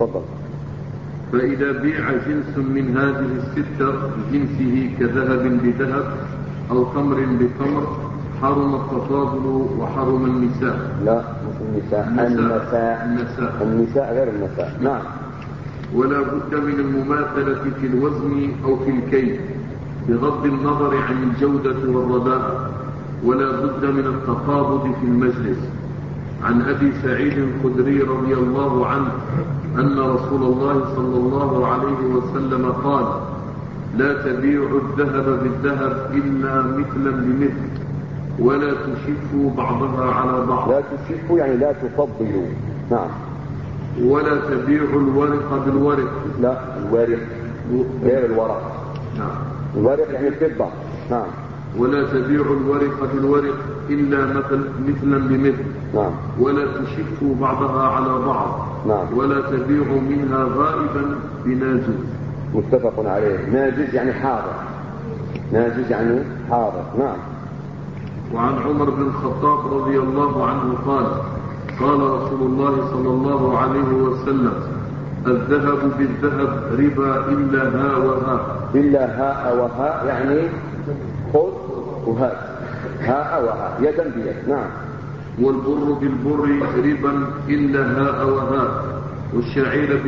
تفضل. فإذا بيع جنس من هذه الستة بجنسه كذهب بذهب أو تمر بتمر حرم التفاضل وحرم النساء. لا مش النساء. النساء غير النساء. نعم. ولا بد من المماثلة في الوزن أو في الكيل بغض النظر عن الجودة والرداء، ولا بد من التقابض في المجلس. عن أبي سعيد الخدري رضي الله عنه أن رسول الله صلى الله عليه وسلم قال: لا تبيعوا الذهب بالذهب إلا مثلا بمثل، ولا تشفوا بعضها على بعض. لا تشفوا يعني لا تفضلوا. نعم. ولا تبيعوا الورق بالورق. لا الورق غير الورق. نعم. الورق يعني الفضة. نعم. ولا تبيعوا الورق بالورق إلا مثلا بمثل. نعم. ولا تشفوا بعضها على بعض. نعم. ولا تبيعوا منها غائبا بناجز. متفق عليه. ناجز يعني حاضر. ناجز يعني حاضر. نعم. وعن عمر بن الخطاب رضي الله عنه قال: قال رسول الله صلى الله عليه وسلم: الذهب بالذهب ربا إلا ها وها. إلا هاء وها يعني خذ وهات. هاء وها يدا بيد. نعم. والبر بالبر ربا إلا هاء وها. والشعير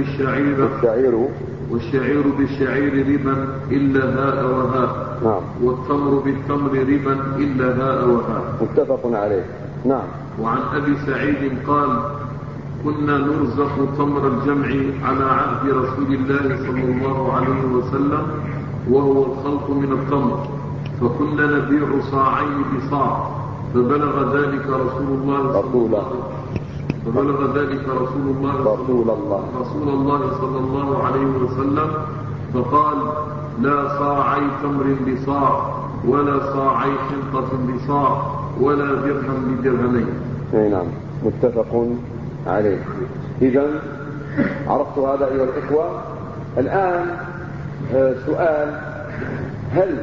بالشعير ربا إلا هاء وها. نعم. والتمر بالتمر ربا إلا هاء وها. متفق عليه. نعم. وعن أبي سعيد قال: كنا نرزق تمر الجمع على عهد رسول الله صلى الله عليه وسلم وهو الخلط من التمر، فكنا نبيع صاعين بصاع، فبلغ ذلك رسول الله صلى الله عليه وسلم فقال: لا صاعي تمر بصاع ولا صاعي حنطة بصاع ولا درهم بدرهمين. نعم. متفق عليه. إذن عرفت هذا أيها الإخوة. الآن سؤال: هل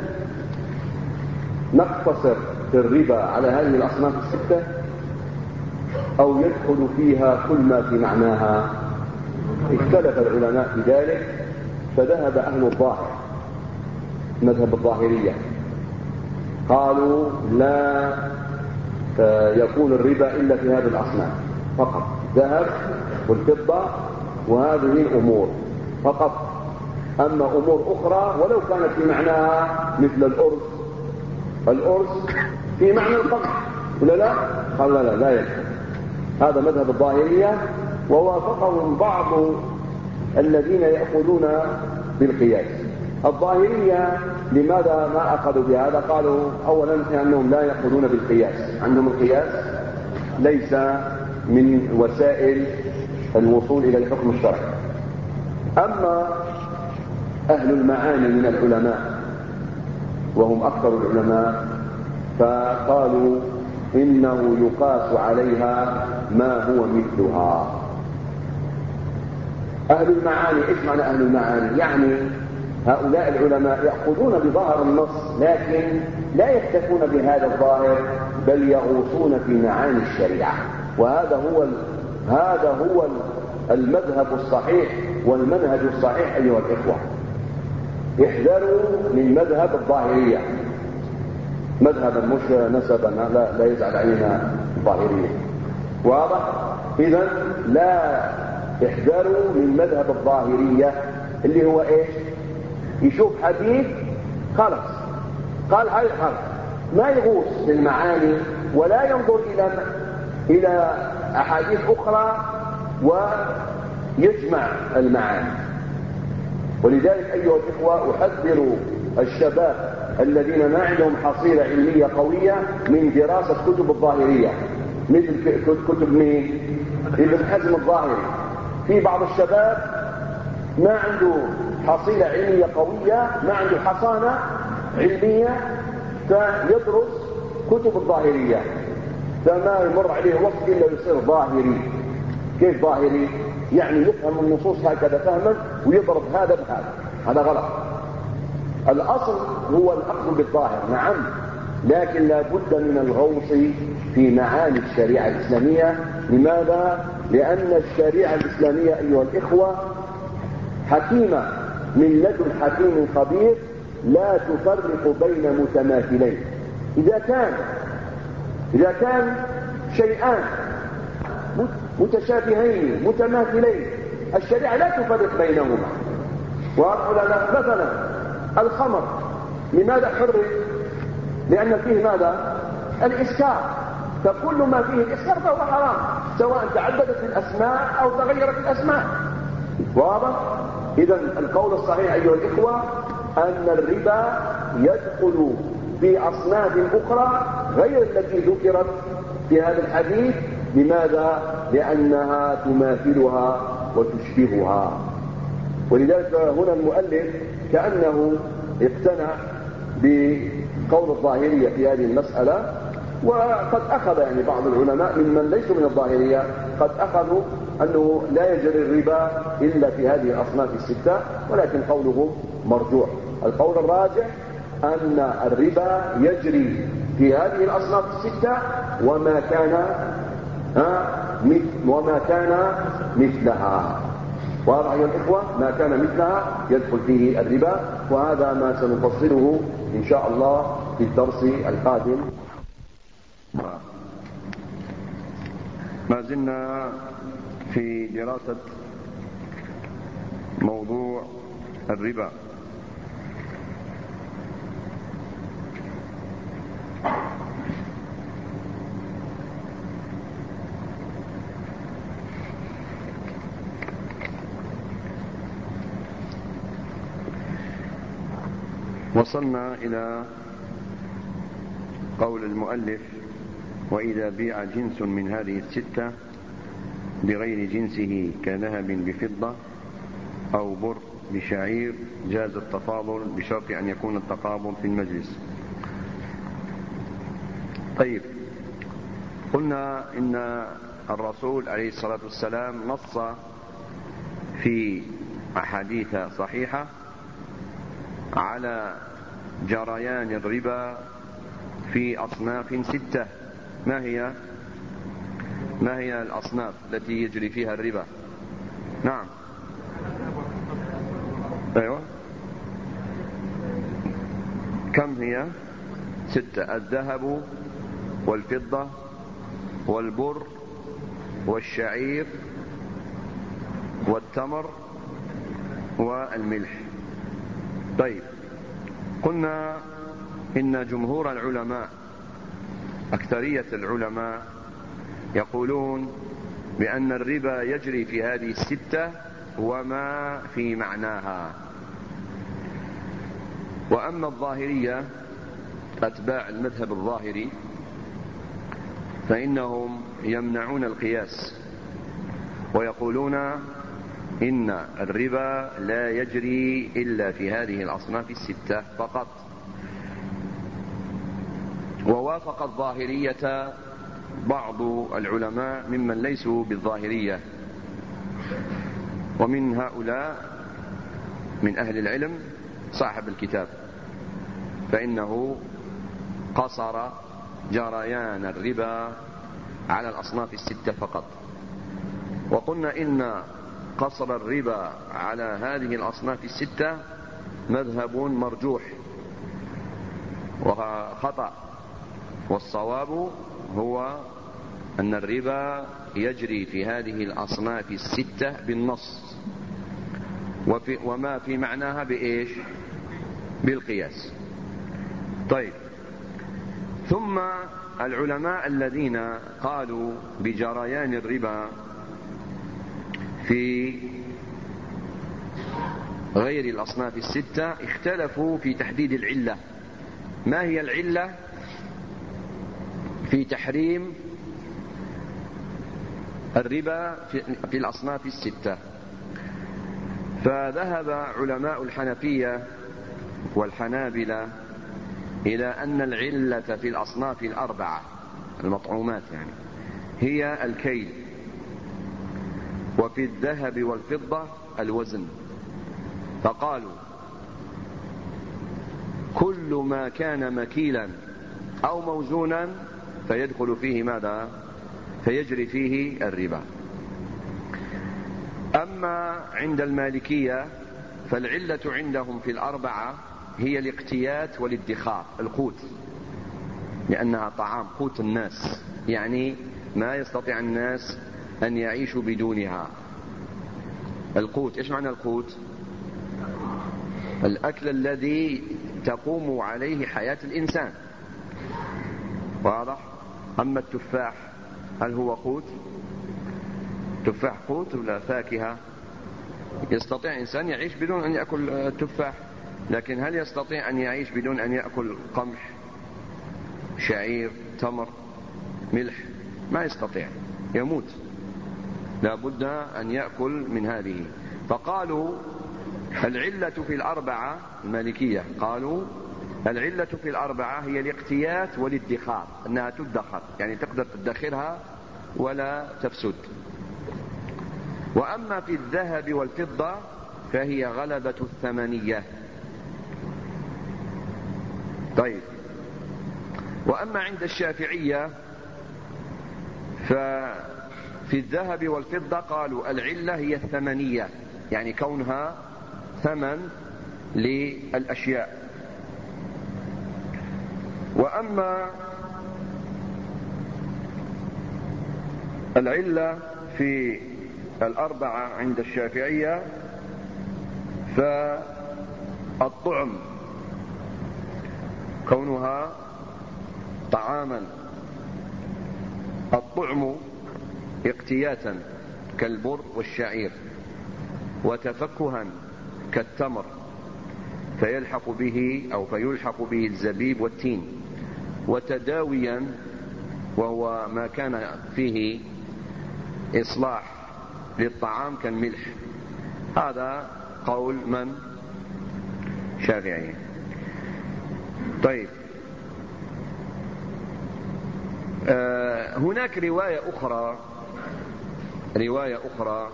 نقتصر في الربا على هذه الأصناف الستة أو يدخل فيها كل ما في معناها؟ اختلف العلماء في ذلك، فذهب أهل الظاهر مذهب الظاهرية قالوا لا يكون الربا إلا في هذه الأصناف فقط، ذهب والفضة وهذه الأمور فقط. أما أمور أخرى ولو كانت في معناها مثل الأرز في معنى القمح ولا لا؟ قال لا يدخل. هذا مذهب الظاهرية، ووافقهم بعض الذين يأخذون بالقياس. الظاهرية لماذا ما أخذوا بهذا؟ قالوا أولا لأنهم لا يأخذون بالقياس، عندهم القياس ليس من وسائل الوصول إلى الحكم الشرعي. أما أهل المعاني من العلماء وهم أكثر العلماء فقالوا إنه يقاس عليها ما هو مثلها. أهل المعاني، إيش معنى أهل المعاني؟ يعني هؤلاء العلماء يأخذون بظاهر النص لكن لا يكتفون بهذا الظاهر، بل يغوصون في معاني الشريعة. وهذا هو المذهب الصحيح والمنهج الصحيح أيها الإخوة. احذروا من مذهب الظاهرية، مذهبا مش نسبا، لا يزعل علينا الظاهرية. واضح؟ إذن لا احذروا من مذهب الظاهرية اللي هو ايش؟ يشوف حديث خلاص قال هاي خلاص، ما يغوص في المعاني ولا ينظر إلى أحاديث أخرى ويجمع المعاني. ولذلك أيها الإخوة أحذر الشباب الذين ما عندهم حصيلة علمية قوية من دراسة كتب الظاهرية، مثل كتب مين؟ ابن حزم الظاهري. في بعض الشباب ما عنده حصيلة علمية قوية، ما عنده حصانة علمية، فيدرس كتب الظاهرية، فما يمر عليه وقت إلا يصير ظاهري. كيف ظاهري؟ يعني يفهم النصوص هكذا فهما ويضرب هذا بهذا. هذا غلط. الأصل هو الأخذ بالظاهر، نعم، لكن لا بد من الغوص في معاني الشريعة الإسلامية. لماذا؟ لأن الشريعة الإسلامية أيها الإخوة حكيمة من لدن حكيم خبير، لا تفرق بين متماثلين. إذا كان شيئان متشابهين متماثلين الشريعة لا تفرق بينهما. مثلا الخمر لماذا حرم؟ لأن فيه ماذا؟ الإسكار، فكل ما فيه الإسكار فهو حرام، سواء تعددت الأسماء أو تغيرت الأسماء. واضح؟ إذن القول الصحيح أيها الإخوة أن الربا يدخل في أصناف أخرى غير التي ذكرت في هذا الحديث. لماذا؟ لأنها تماثلها وتشبهها. ولذلك هنا المؤلف كأنه اقتنع بقول الظاهرية في هذه المسألة، وقد أخذ يعني بعض العلماء ممن ليسوا من الظاهرية قد أخذوا أنه لا يجري الربا إلا في هذه الأصناف الستة، ولكن قوله مرجوح. القول الراجح أن الربا يجري في هذه الأصناف الستة وما كان مثلها. واضح يا الإخوة؟ ما كان مثلها يدخل فيه الربا، وهذا ما سنفصله إن شاء الله في الدرس القادم. ما زلنا في دراسة موضوع الربا. وصلنا إلى قول المؤلف: وإذا بيع جنس من هذه الستة بغير جنسه كذهب بفضة أو بر بشعير جاز التفاضل بشرط أن يكون التقابض في المجلس. طيب، قلنا إن الرسول عليه الصلاة والسلام نص في أحاديث صحيحة على جريان الربا في أصناف ستة. ما هي الأصناف التي يجري فيها الربا؟ نعم، أيوة، كم هي؟ ستة: الذهب والفضة والبر والشعير والتمر والملح. طيب، قلنا إن جمهور العلماء، أكثرية العلماء، يقولون بأن الربا يجري في هذه الستة وما في معناها. وأما الظاهرية، أتباع المذهب الظاهري، فإنهم يمنعون القياس ويقولون إن الربا لا يجري إلا في هذه الأصناف الستة فقط. ووافق الظاهرية بعض العلماء ممن ليسوا بالظاهرية، ومن هؤلاء من أهل العلم صاحب الكتاب، فإنه قصر جريان الربا على الأصناف الستة فقط. وقلنا إن قصر الربا على هذه الأصناف الستة مذهب مرجوح وخطأ، والصواب هو أن الربا يجري في هذه الأصناف الستة بالنص، وما في معناها بإيش؟ بالقياس. طيب، ثم العلماء الذين قالوا بجريان الربا في غير الأصناف الستة اختلفوا في تحديد العلة. ما هي العلة في تحريم الربا في الأصناف الستة؟ فذهب علماء الحنفية والحنابلة إلى أن العلة في الأصناف الأربعة المطعومات يعني هي الكيل، وفي الذهب والفضة الوزن. فقالوا كل ما كان مكيلا أو موزونا فيدخل فيه ماذا؟ فيجري فيه الربا. أما عند المالكية فالعلة عندهم في الأربعة هي الاقتيات والادخار، القوت، لأنها طعام قوت الناس، يعني ما يستطيع الناس أن يعيشوا بدونها. القوت، إيش معنى القوت؟ الأكل الذي تقوم عليه حياة الإنسان، واضح؟ أما التفاح هل هو قوت؟ تفاح قوت ولا فاكهة؟ يستطيع إنسان يعيش بدون أن يأكل تفاح، لكن هل يستطيع أن يعيش بدون أن يأكل قمح، شعير، تمر، ملح؟ ما يستطيع، يموت، لا بد أن يأكل من هذه. فقالوا العلة في الأربعة، المالكية قالوا العلة في الأربعة هي الاقتيات والادخار، أنها تدخر، يعني تقدر تدخرها ولا تفسد. وأما في الذهب والفضة فهي غلبة الثمنية. طيب، وأما عند الشافعية ففي الذهب والفضة قالوا العلة هي الثمنية، يعني كونها ثمن للأشياء. وأما العلة في الأربعة عند الشافعية فالطعم، كونها طعاما، الطعم اقتياتا كالبر والشعير، وتفكها كالتمر فيلحق به الزبيب والتين، وتداويا وهو ما كان فيه إصلاح للطعام كالملح. هذا قول من؟ شافعي. طيب، هناك رواية أخرى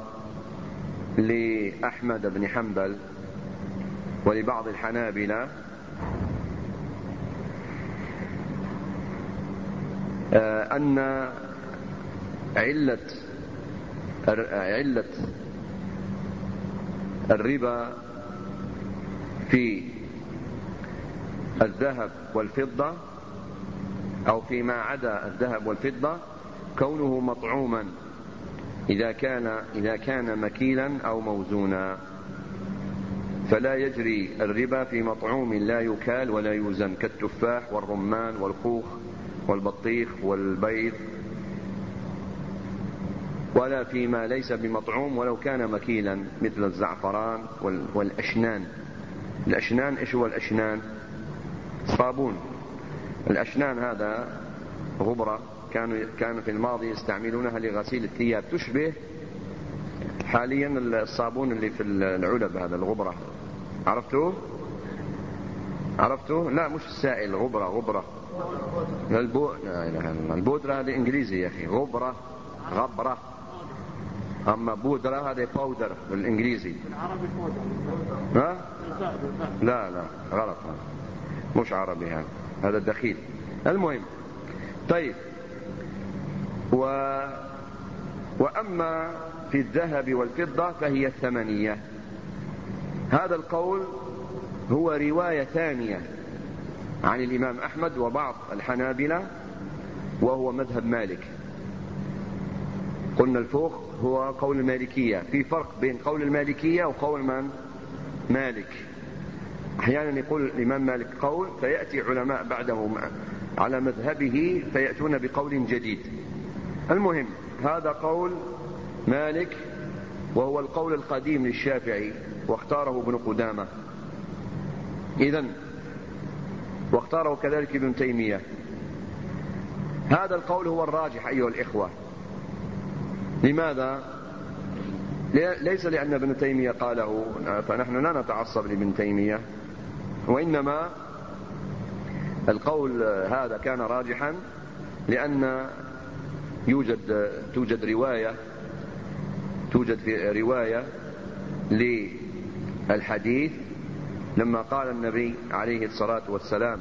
لأحمد بن حنبل ولبعض الحنابلة أن علة الربا في الذهب والفضة أو فيما عدا الذهب والفضة كونه مطعوما إذا كان مكيلا أو موزونا، فلا يجري الربا في مطعوم لا يكال ولا يوزن كالتفاح والرمان والخوخ والبطيخ والبيض، ولا فيما ليس بمطعوم ولو كان مكيلا مثل الزعفران والأشنان. الأشنان، إيش هو الأشنان؟ صابون. الأشنان هذا غبرة كانوا في الماضي يستعملونها لغسيل الثياب، تشبه حاليا الصابون اللي في العلب، هذا الغبرة، عرفتوه؟ لا، مش السائل، غبرة البودرة هذه إنجليزي يا أخي، غبرة، أما بودرة هذه باودر بالإنجليزي. ها؟ لا غلط، مش عربي، هذا دخيل. المهم، طيب، وأما في الذهب والفضة فهي الثمنية. هذا القول هو رواية ثانية عن الإمام أحمد وبعض الحنابلة، وهو مذهب مالك. قلنا الفوق هو قول المالكية، في فرق بين قول المالكية وقول من؟ مالك. أحيانا يقول الإمام مالك قول فيأتي علماء بعده على مذهبه فيأتون بقول جديد. المهم، هذا قول مالك وهو القول القديم للشافعي، واختاره ابن قدامة، واختاره كذلك ابن تيمية. هذا القول هو الراجح أيها الإخوة. لماذا؟ ليس لأن ابن تيمية قاله فنحن لا نتعصب لابن تيمية، وإنما القول هذا كان راجحا لأن توجد رواية للحديث لما قال النبي عليه الصلاة والسلام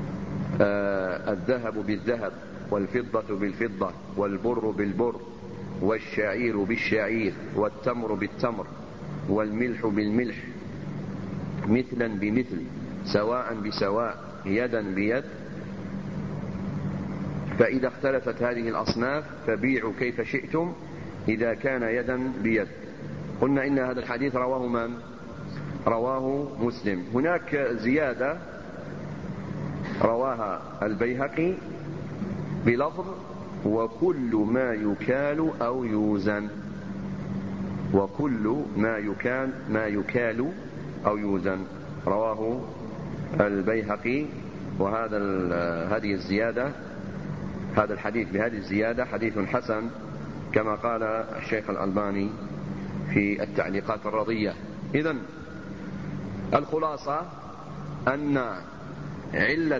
الذهب بالذهب والفضة بالفضة والبر بالبر والشعير بالشعير والتمر بالتمر والملح بالملح مثلا بمثل سواء بسواء يدا بيد، فإذا اختلفت هذه الأصناف فبيعوا كيف شئتم إذا كان يدا بيد. قلنا إن هذا الحديث رواه من؟ رواه مسلم. هناك زيادة رواها البيهقي بلفظ وكل ما يكال أو يوزن، وكل ما يكال أو يوزن، رواه البيهقي. هذه الزيادة، هذا الحديث بهذه الزيادة حديث حسن كما قال الشيخ الألباني في التعليقات الرضية. إذن الخلاصة أن علة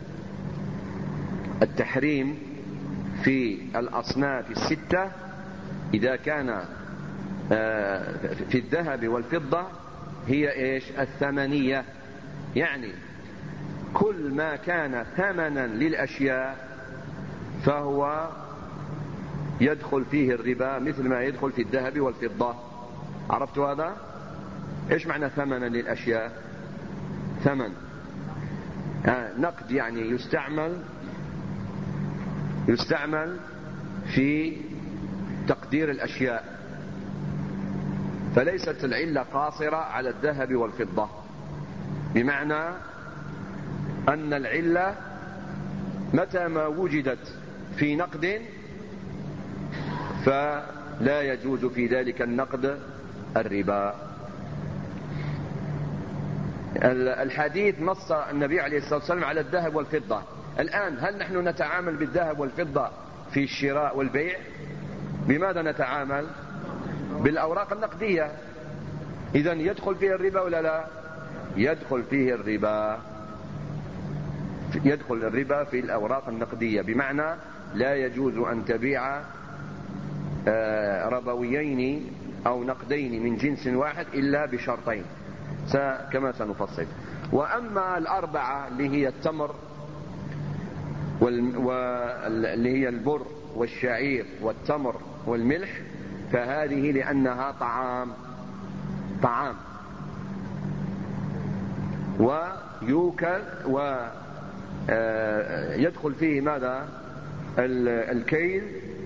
التحريم في الأصناف الستة إذا كان في الذهب والفضة هي إيش؟ الثمنية، يعني كل ما كان ثمنا للأشياء فهو يدخل فيه الربا مثل ما يدخل في الذهب والفضة. عرفت هذا؟ إيش معنى ثمنا للأشياء؟ ثمن نقد، يعني يستعمل في تقدير الأشياء، فليست العلة قاصرة على الذهب والفضة، بمعنى أن العلة متى ما وجدت في نقد فلا يجوز في ذلك النقد الربا. الحديث نص النبي عليه الصلاة والسلام على الذهب والفضة. الآن هل نحن نتعامل بالذهب والفضة في الشراء والبيع؟ بماذا نتعامل؟ بالأوراق النقدية. إذن يدخل فيه الربا ولا لا؟ يدخل فيه الربا، يدخل الربا في الأوراق النقدية، بمعنى لا يجوز أن تبيع ربويين أو نقدين من جنس واحد إلا بشرطين كما سنفصل. وأما الأربعة اللي هي التمر واللي هي البر والشعير والتمر والملح فهذه لأنها طعام ويوكل ويدخل فيه ماذا؟ الكيل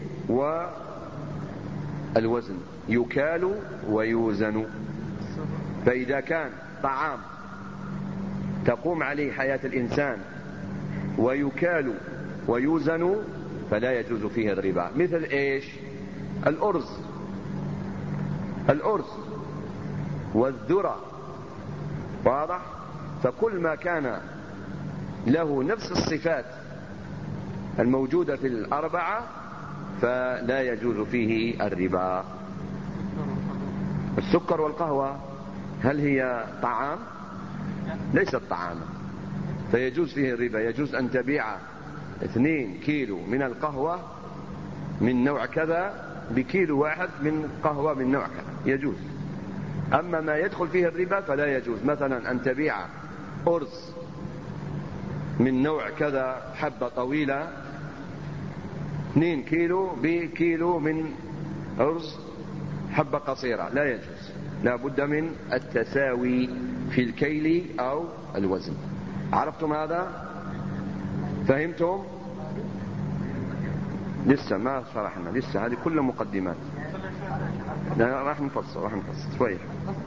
والوزن، يكال ويوزن. فإذا كان طعام تقوم عليه حياة الإنسان ويكال ويوزن فلا يجوز فيه الربا. مثل إيش؟ الأرز والذرة، واضح؟ فكل ما كان له نفس الصفات الموجودة في الأربعة فلا يجوز فيه الربا. السكر والقهوة هل هي طعام؟ ليست طعاما، فيجوز فيه الربا. يجوز أن تبيع 2 كيلو من القهوة من نوع كذا بكيلو واحد من قهوة من نوع كذا، يجوز. أما ما يدخل فيه الربا فلا يجوز، مثلا أن تبيع أرز من نوع كذا حبة طويلة 2 كيلو بكيلو من أرز حبة قصيرة، لا يجوز. لا بد من التساوي في الكيل أو الوزن. عرفتم هذا؟ فهمتم؟ لسه ما شرحنا، لسه هذه كل مقدمات. لا راح نفصل شوية.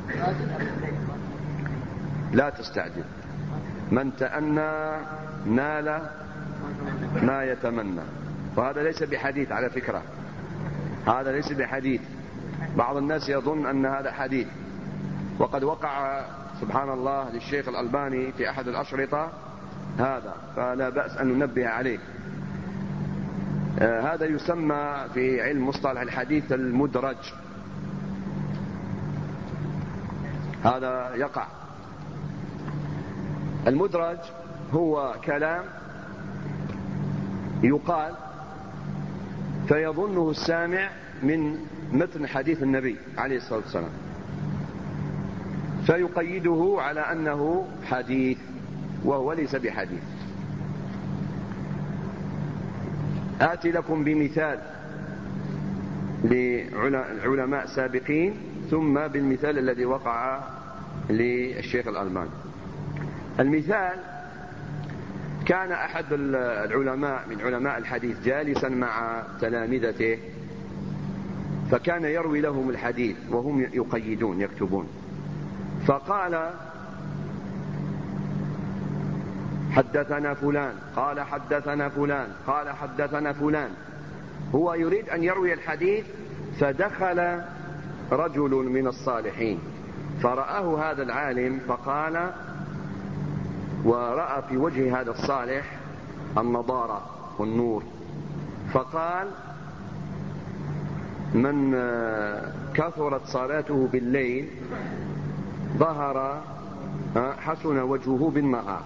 لا تستعجل، من تأنى نال ما يتمنى. وهذا ليس بحديث على فكرة، هذا ليس بحديث. بعض الناس يظن أن هذا حديث، وقد وقع سبحان الله للشيخ الألباني في أحد الأشرطة هذا، فلا بأس أن ننبه عليه. هذا يسمى في علم مصطلح الحديث المدرج. هذا يقع. المدرج هو كلام يقال فيظنه السامع من متن حديث النبي عليه الصلاة والسلام، فيقيده على أنه حديث وهو ليس بحديث. آتي لكم بمثال. لعلماء سابقين ثم بالمثال الذي وقع للشيخ الألباني. المثال: كان أحد العلماء من علماء الحديث جالسا مع تلامذته، فكان يروي لهم الحديث وهم يقيدون يكتبون، فقال: حدثنا فلان قال حدثنا فلان قال حدثنا فلان. هو يريد أن يروي الحديث، فدخل رجل من الصالحين فرآه هذا العالم، فقال، ورأى في وجه هذا الصالح النضارة والنور، فقال: من كثرت صلاته بالليل ظهر حسن وجهه بالنهار.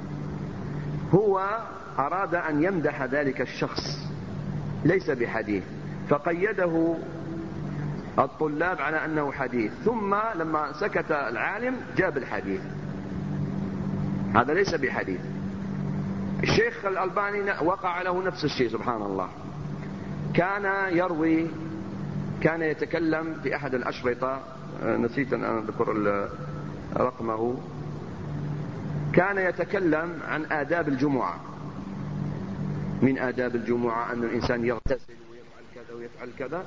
هو أراد أن يمدح ذلك الشخص ليس بحديث، فقيده الطلاب على أنه حديث، ثم لما سكت العالم جاب الحديث، هذا ليس بحديث. الشيخ الألباني وقع له نفس الشيء سبحان الله. كان يتكلم في أحد الأشرطة، نسيت أن أذكر رقمه، كان يتكلم عن آداب الجمعة. من آداب الجمعة أن الإنسان يغتسل ويفعل كذا ويفعل كذا،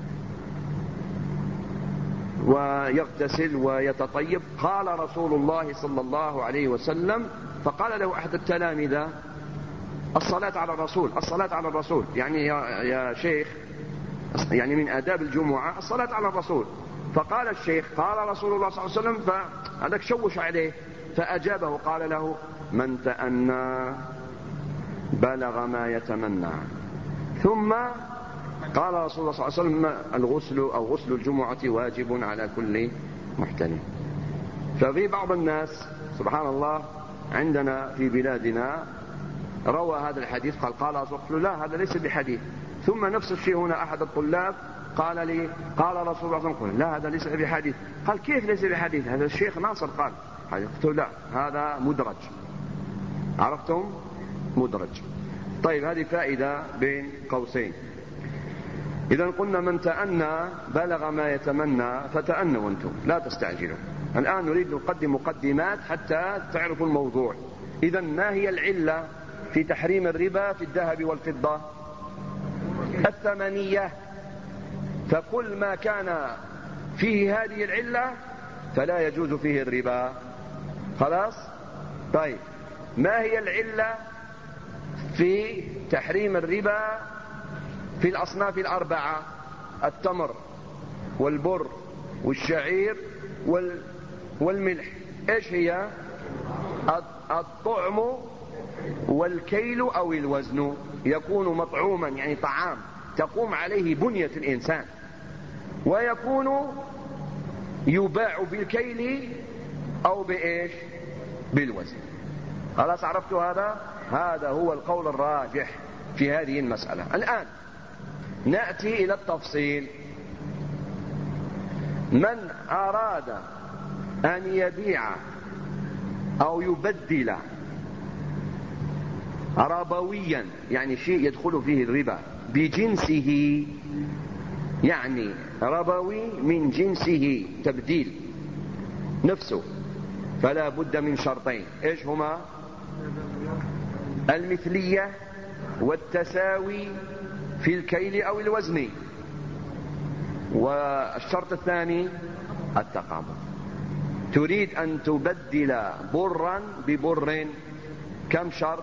ويغتسل ويتطيب. قال رسول الله صلى الله عليه وسلم، فقال له أحد التلامذة: الصلاة على الرسول، الصلاة على الرسول، يعني يا شيخ، يعني من آداب الجمعة الصلاة على الرسول. فقال الشيخ: قال رسول الله صلى الله عليه وسلم، فهذاك شوش عليه، فأجابه قال له: من تأنى بلغ ما يتمنى. ثم قال رسول الله صلى الله عليه وسلم: الغسل أو غسل الجمعة واجب على كل محتلم. ففي بعض الناس سبحان الله عندنا في بلادنا روى هذا الحديث قال رسول الله: لا، هذا ليس بحديث. ثم نفس الشيء هنا أحد الطلاب قال لي: قال رسول الله صلى الله عليه وسلم: لا، هذا ليس بحديث. قال: كيف ليس بحديث؟ هذا الشيخ ناصر قال. قلت: لا، هذا مدرج. عرفتم؟ مدرج. طيب، هذه فائدة بين قوسين. إذا قلنا من تأنى بلغ ما يتمنى، فتأنوا أنتم لا تستعجلوا. الآن نريد نقدم مقدمات حتى تعرفوا الموضوع. إذا ما هي العلة في تحريم الربا في الذهب والفضة؟ الثمنية. فكل ما كان فيه هذه العلة فلا يجوز فيه الربا. خلاص؟ طيب، ما هي العلة في تحريم الربا في الأصناف الأربعة؟ التمر والبر والشعير والملح. إيش هي؟ الطعم والكيل أو الوزن، يكون مطعوما يعني طعام تقوم عليه بنية الإنسان، ويكون يباع بالكيل أو بإيش؟ بالوزن. خلاص عرفتوا هذا هو القول الراجح في هذه المسألة. الآن نأتي إلى التفصيل. من أراد أن يبيع أو يبدل ربويا، يعني شيء يدخل فيه الربا، بجنسه، يعني ربوي من جنسه، تبديل نفسه، فلا بد من شرطين. إيش هما؟ المثلية والتساوي في الكيل أو الوزن، والشرط الثاني التقابل. تريد أن تبدل برا ببر، كم شرط؟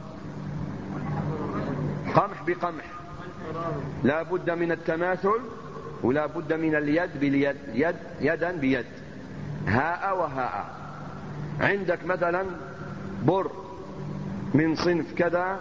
قمح بقمح، لا بد من التماثل، ولا بد من اليد باليد، يدا بيد، هاء وهاء. عندك مثلا بر من صنف كذا،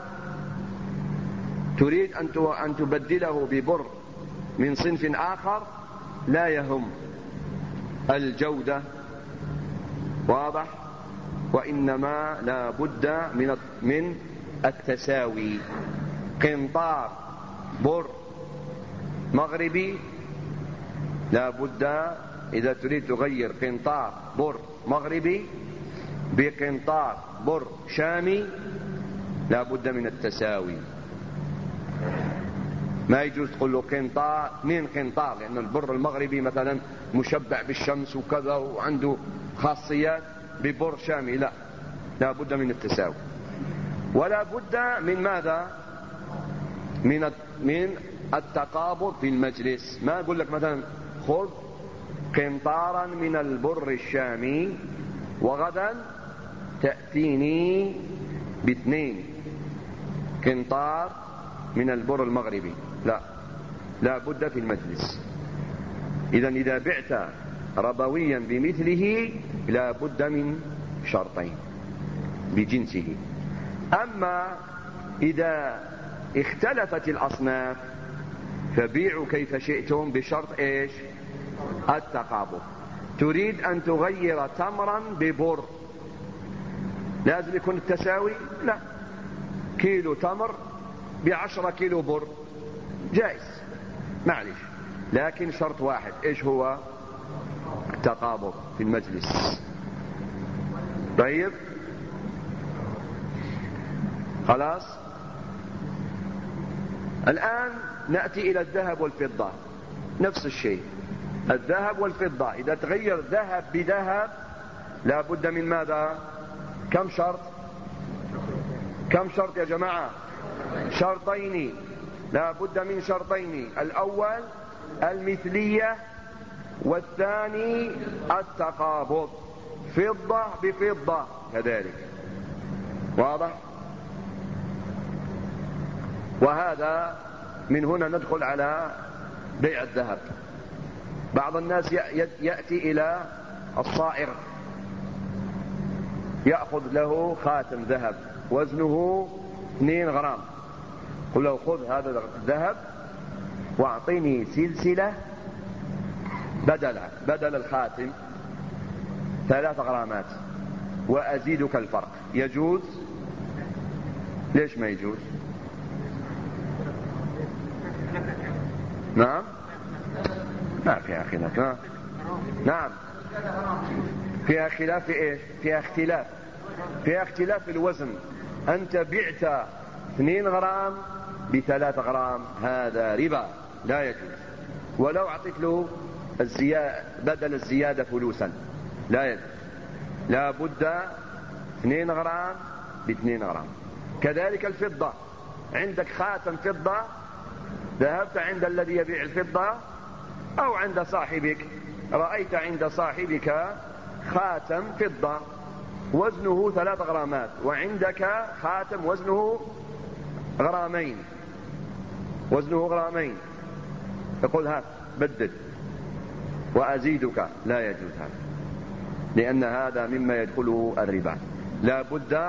تريد أن تبدله ببر من صنف آخر، لا يهم الجودة، واضح؟ وإنما لا بد من التساوي. قنطار بر مغربي، لا بد إذا تريد تغير قنطار بر مغربي بقنطار بر شامي، لا بد من التساوي. ما يجوز تقول له قنطار 2 قنطار، لأن البر المغربي مثلا مشبع بالشمس وكذا وعنده خاصيات ببر شامي، لا بد من التساوي. ولا بد من ماذا؟ من التقابض في المجلس. ما أقول لك مثلا خذ قنطارا من البر الشامي وغدا تأتيني ب2 قنطار من البر المغربي، لا بد في المجلس. إذا بعت ربويا بمثله لا بد من شرطين بجنسه. أما إذا اختلفت الأصناف فبيعوا كيف شئتم بشرط إيش؟ التقابض. تريد أن تغير تمرا ببر، لازم يكون التساوي؟ لا، كيلو تمر ب10 كيلو بر جائز، معلش، لكن شرط واحد، إيش هو؟ التقابض في المجلس. طيب خلاص. الآن نأتي إلى الذهب والفضة، نفس الشيء. الذهب والفضة إذا تغير ذهب بذهب لا بد من ماذا؟ كم شرط يا جماعة؟ شرطين، لا بد من شرطين. الأول المثلية والثاني التقابض، فضة بفضة كذلك، واضح؟ وهذا من هنا ندخل على بيع الذهب. بعض الناس يأتي إلى الصائغ يأخذ له خاتم ذهب وزنه 2 غرام، قل له خذ هذا الذهب واعطيني سلسلة بدل الخاتم 3 غرامات وأزيدك الفرق. يجوز؟ ليش ما يجوز؟ نعم، ما فيها خلاف. نعم فيها خلاف في ايش؟ فيها اختلاف في الوزن. انت بعت 2 غرام ب3 غرام، هذا ربا لا يجوز. ولو اعطيت له بدل الزيادة فلوسا لا يجوز، لا بد 2 غرام ب2 غرام. كذلك الفضة، عندك خاتم فضة، ذهبت عند الذي يبيع الفضة أو عند صاحبك، رأيت عند صاحبك خاتم فضة وزنه 3 غرامات وعندك خاتم وزنه غرامين، يقول هات بدل وأزيدك، لا يجوز هذا، لأن هذا مما يدخله الربا. لا بد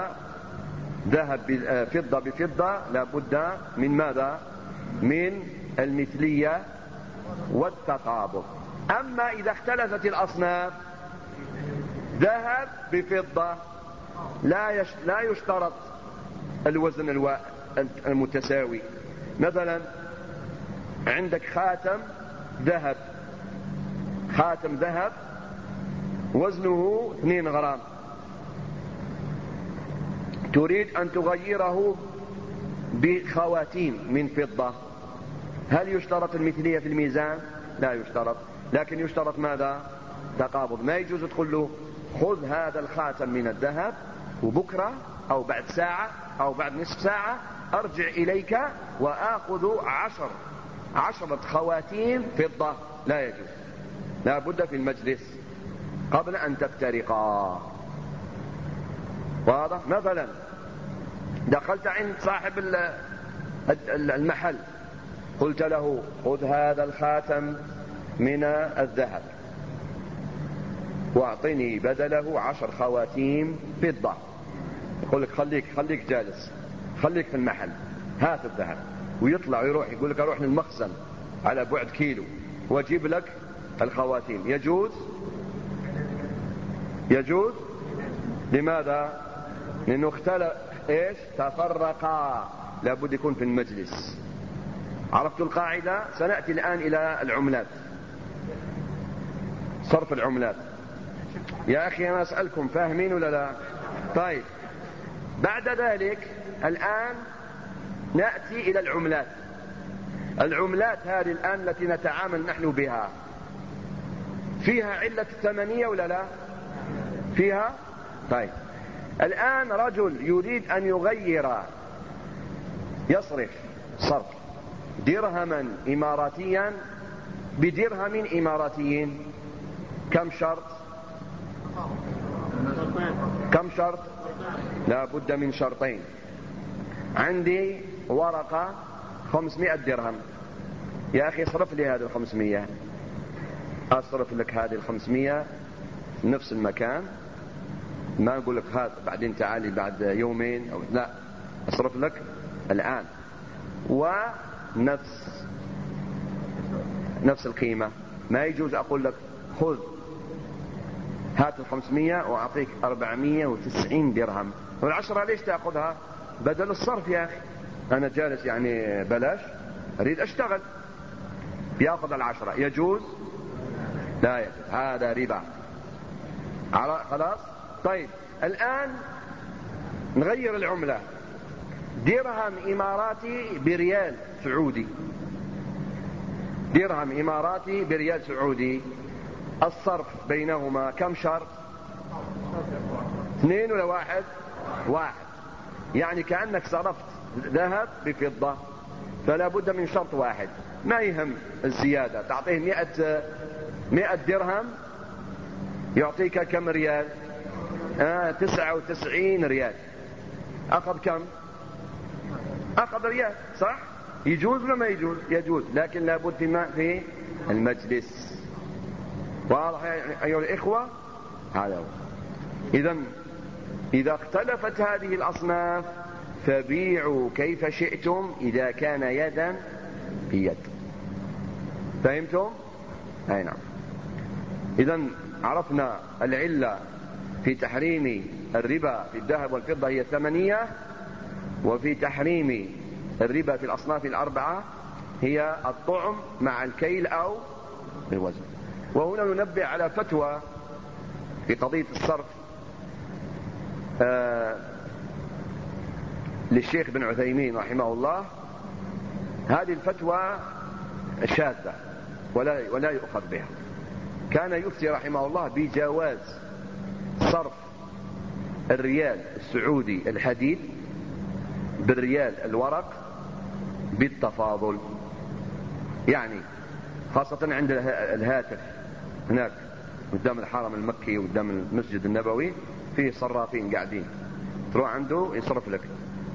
فضة بفضة، لا بد من ماذا؟ من المثلية والتقابض. أما إذا اختلفت الأصناف، ذهب بفضة لا يشترط الوزن المتساوي. مثلا عندك خاتم ذهب وزنه 2 غرام، تريد أن تغيره بخواتيم من فضة، هل يشترط المثلية في الميزان؟ لا يشترط، لكن يشترط ماذا؟ تقابض. ما يجوز تقول له خذ هذا الخاتم من الذهب وبكرة أو بعد ساعة أو بعد نصف ساعة أرجع إليك وآخذ 10 خواتيم فضة، لا يجوز، لا بد في المجلس قبل أن تفترقا. واضح؟ مثلا دخلت عند صاحب المحل، قلت له خذ هذا الخاتم من الذهب واعطني بدله 10 خواتيم فضة. يقول لك خليك جالس، خليك في المحل، هات الذهب. ويطلع ويروح، يقول لك اروح للمخزن على بعد كيلو واجيب لك الخواتيم. يجوز؟ لماذا؟ لأنه اختلف ايش؟ تفرقا، لابد يكون في المجلس. عرفت القاعدة؟ سنأتي الآن إلى العملات، صرف العملات. يا أخي أنا أسألكم، فاهمين ولا لا؟ طيب، بعد ذلك الآن نأتي إلى العملات. العملات هذه الآن التي نتعامل نحن بها فيها علة الثمنية ولا لا؟ فيها؟ طيب الآن رجل يريد أن يغير يصرف صرف درهما إماراتيا بدرهم إماراتي، كم شرط؟ كم شرط؟ لا بد من شرطين. عندي ورقة 500 درهم، يا أخي اصرف لي هذه 500. أصرف لك هذه 500 نفس المكان، ما أقول لك هات بعدين تعالي بعد يومين أو لا، أصرف لك الآن ونفس القيمة. ما يجوز أقول لك خذ هات 500 وأعطيك 490 درهم والعشرة ليش تأخذها؟ بدل الصرف يا أخي، أنا جالس يعني بلاش أريد أشتغل، بيأخذ العشرة. يجوز؟ لا يجوز، هذا ربا. خلاص؟ طيب الآن نغير العملة، درهم إماراتي بريال سعودي، درهم إماراتي بريال سعودي، الصرف بينهما كم شرط؟ 2 ولا 1؟ 1. يعني كأنك صرفت ذهب بفضة، فلا بد من شرط واحد، ما يهم الزيادة. تعطيه 100 درهم يعطيك كم ريال؟ 99 ريال. أخذ كم؟ أخذ ريال، صح؟ يجوز ولا ما يجوز؟ يجوز، لكن لابد في المجلس. واضح أيها الإخوة؟ هذا هو. إذا اختلفت هذه الأصناف فبيعوا كيف شئتم إذا كان يدا بيد. فهمتم؟ أي نعم. إذا عرفنا العلة في تحريم الربا في الذهب والفضة هي الثمنية، وفي تحريم الربا في الأصناف الأربعة هي الطعم مع الكيل أو الوزن. وهنا ننبه على فتوى في قضية الصرف للشيخ بن عثيمين رحمه الله. هذه الفتوى شاذة ولا يؤخذ بها. كان يفتي رحمه الله بجواز صرف الريال السعودي الحديد بالريال الورق بالتفاضل، يعني خاصة عند الهاتف هناك قدام الحرم المكي وقدام المسجد النبوي فيه صرافين قاعدين، تروح عنده يصرف لك،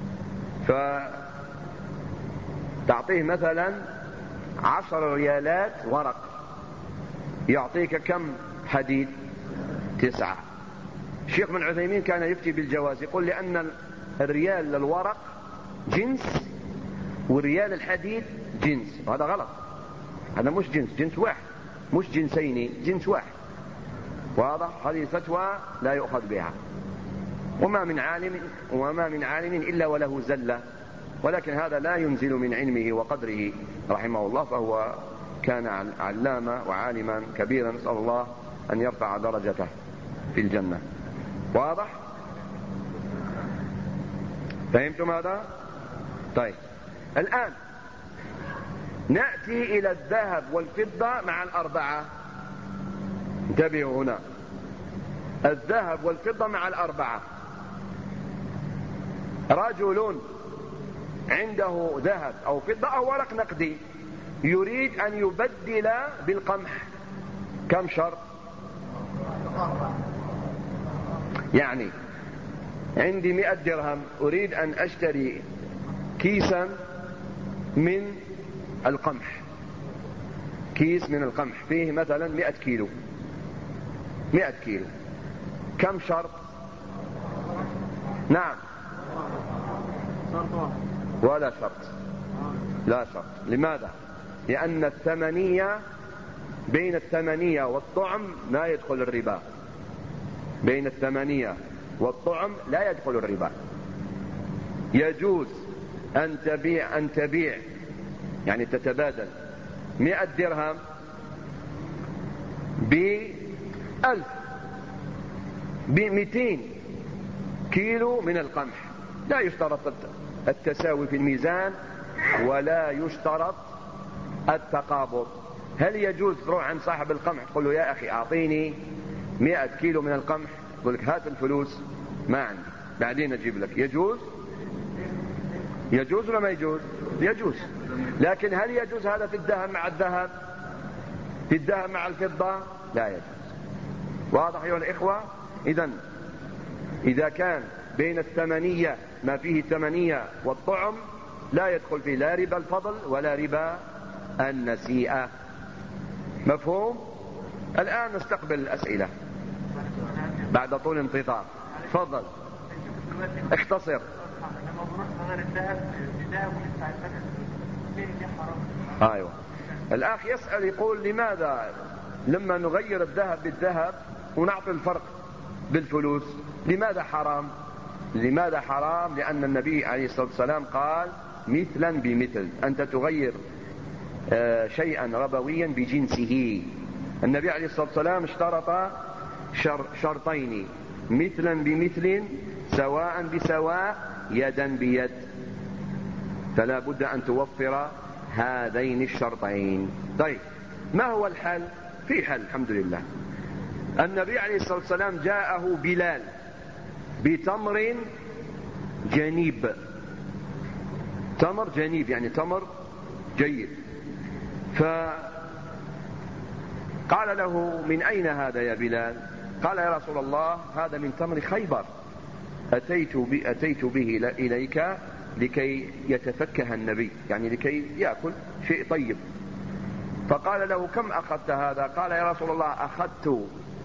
فتعطيه مثلا 10 ريالات ورق يعطيك كم حديد؟ 9. الشيخ بن عثيمين كان يفتي بالجواز، يقول لأن الريال الورق جنس والريال الحديد جنس، وهذا غلط. هذا مش جنس واحد، مش جنسين، جنس واحد. واضح؟ هذه فتوى لا يؤخذ بها. وما من عالم إلا وله زلة، ولكن هذا لا ينزل من علمه وقدره رحمه الله، فهو كان علامة وعالما كبيرا، نسأل الله أن يرفع درجته في الجنة. واضح؟ فهمتم هذا؟ طيب الآن نأتي إلى الذهب والفضة مع الأربعة. انتبهوا هنا، الذهب والفضة مع الأربعة. رجل عنده ذهب أو فضة أو ورق نقدي يريد أن يبدل بالقمح، كم شرط؟ يعني عندي 100 درهم أريد أن أشتري كيسا من القمح، كيس من القمح فيه مثلا 100 كيلو، 100 كيلو، كم شرط؟ نعم، ولا شرط، لا شرط. لماذا؟ لأن الثمنية، بين الثمنية والطعم لا يدخل الربا، بين الثمنية والطعم لا يدخل الربا. يجوز أن تبيع يعني تتبادل 100 درهم ب1000 ب200 كيلو من القمح. لا يشترط التساوي في الميزان، ولا يشترط التقابض. هل يجوز تروح عند صاحب القمح تقول له يا أخي أعطيني 100 كيلو من القمح، يقول لك هات الفلوس ما عندي بعدين أجيب لك؟ يجوز ولا ما يجوز؟ يجوز. لكن هل يجوز هذا في الذهب مع الذهب، في الذهب مع الفضة؟ لا يجوز. واضح أيها الإخوة؟ إذا كان بين الثمنية ما فيه ثمنية والطعم لا يدخل فيه لا ربا الفضل ولا ربا النسيئة. مفهوم؟ الآن نستقبل الأسئلة بعد طول انتظار. تفضل اختصر. أيوة. الأخ يسأل يقول لماذا لما نغير الذهب بالذهب ونعطي الفرق بالفلوس لماذا حرام؟ لماذا حرام؟ لأن النبي عليه الصلاة والسلام قال مثلا بمثل، أنت تغير شيئا ربويا بجنسه. النبي عليه الصلاة والسلام اشترط شرطين، مثلا بمثل سواء بسواء يدا بيد، فلا بد أن توفر هذين الشرطين. طيب ما هو الحل؟ في حل الحمد لله. النبي عليه الصلاة والسلام جاءه بلال بتمر جنيب، تمر جنيب يعني تمر جيد، فقال له من أين هذا يا بلال؟ قال يا رسول الله هذا من تمر خيبر، أتيت به إليك لكي يتفكه النبي، يعني لكي يأكل شيء طيب. فقال له كم أخذت هذا؟ قال يا رسول الله أخذت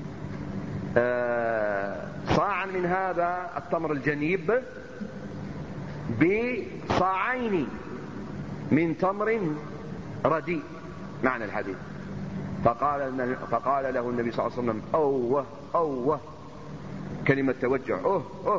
صاعا من هذا التمر الجنيب بصاعين من تمر رديء، معنى الحديث. فقال له النبي صلى الله عليه وسلم أوه كلمة توجع أوه.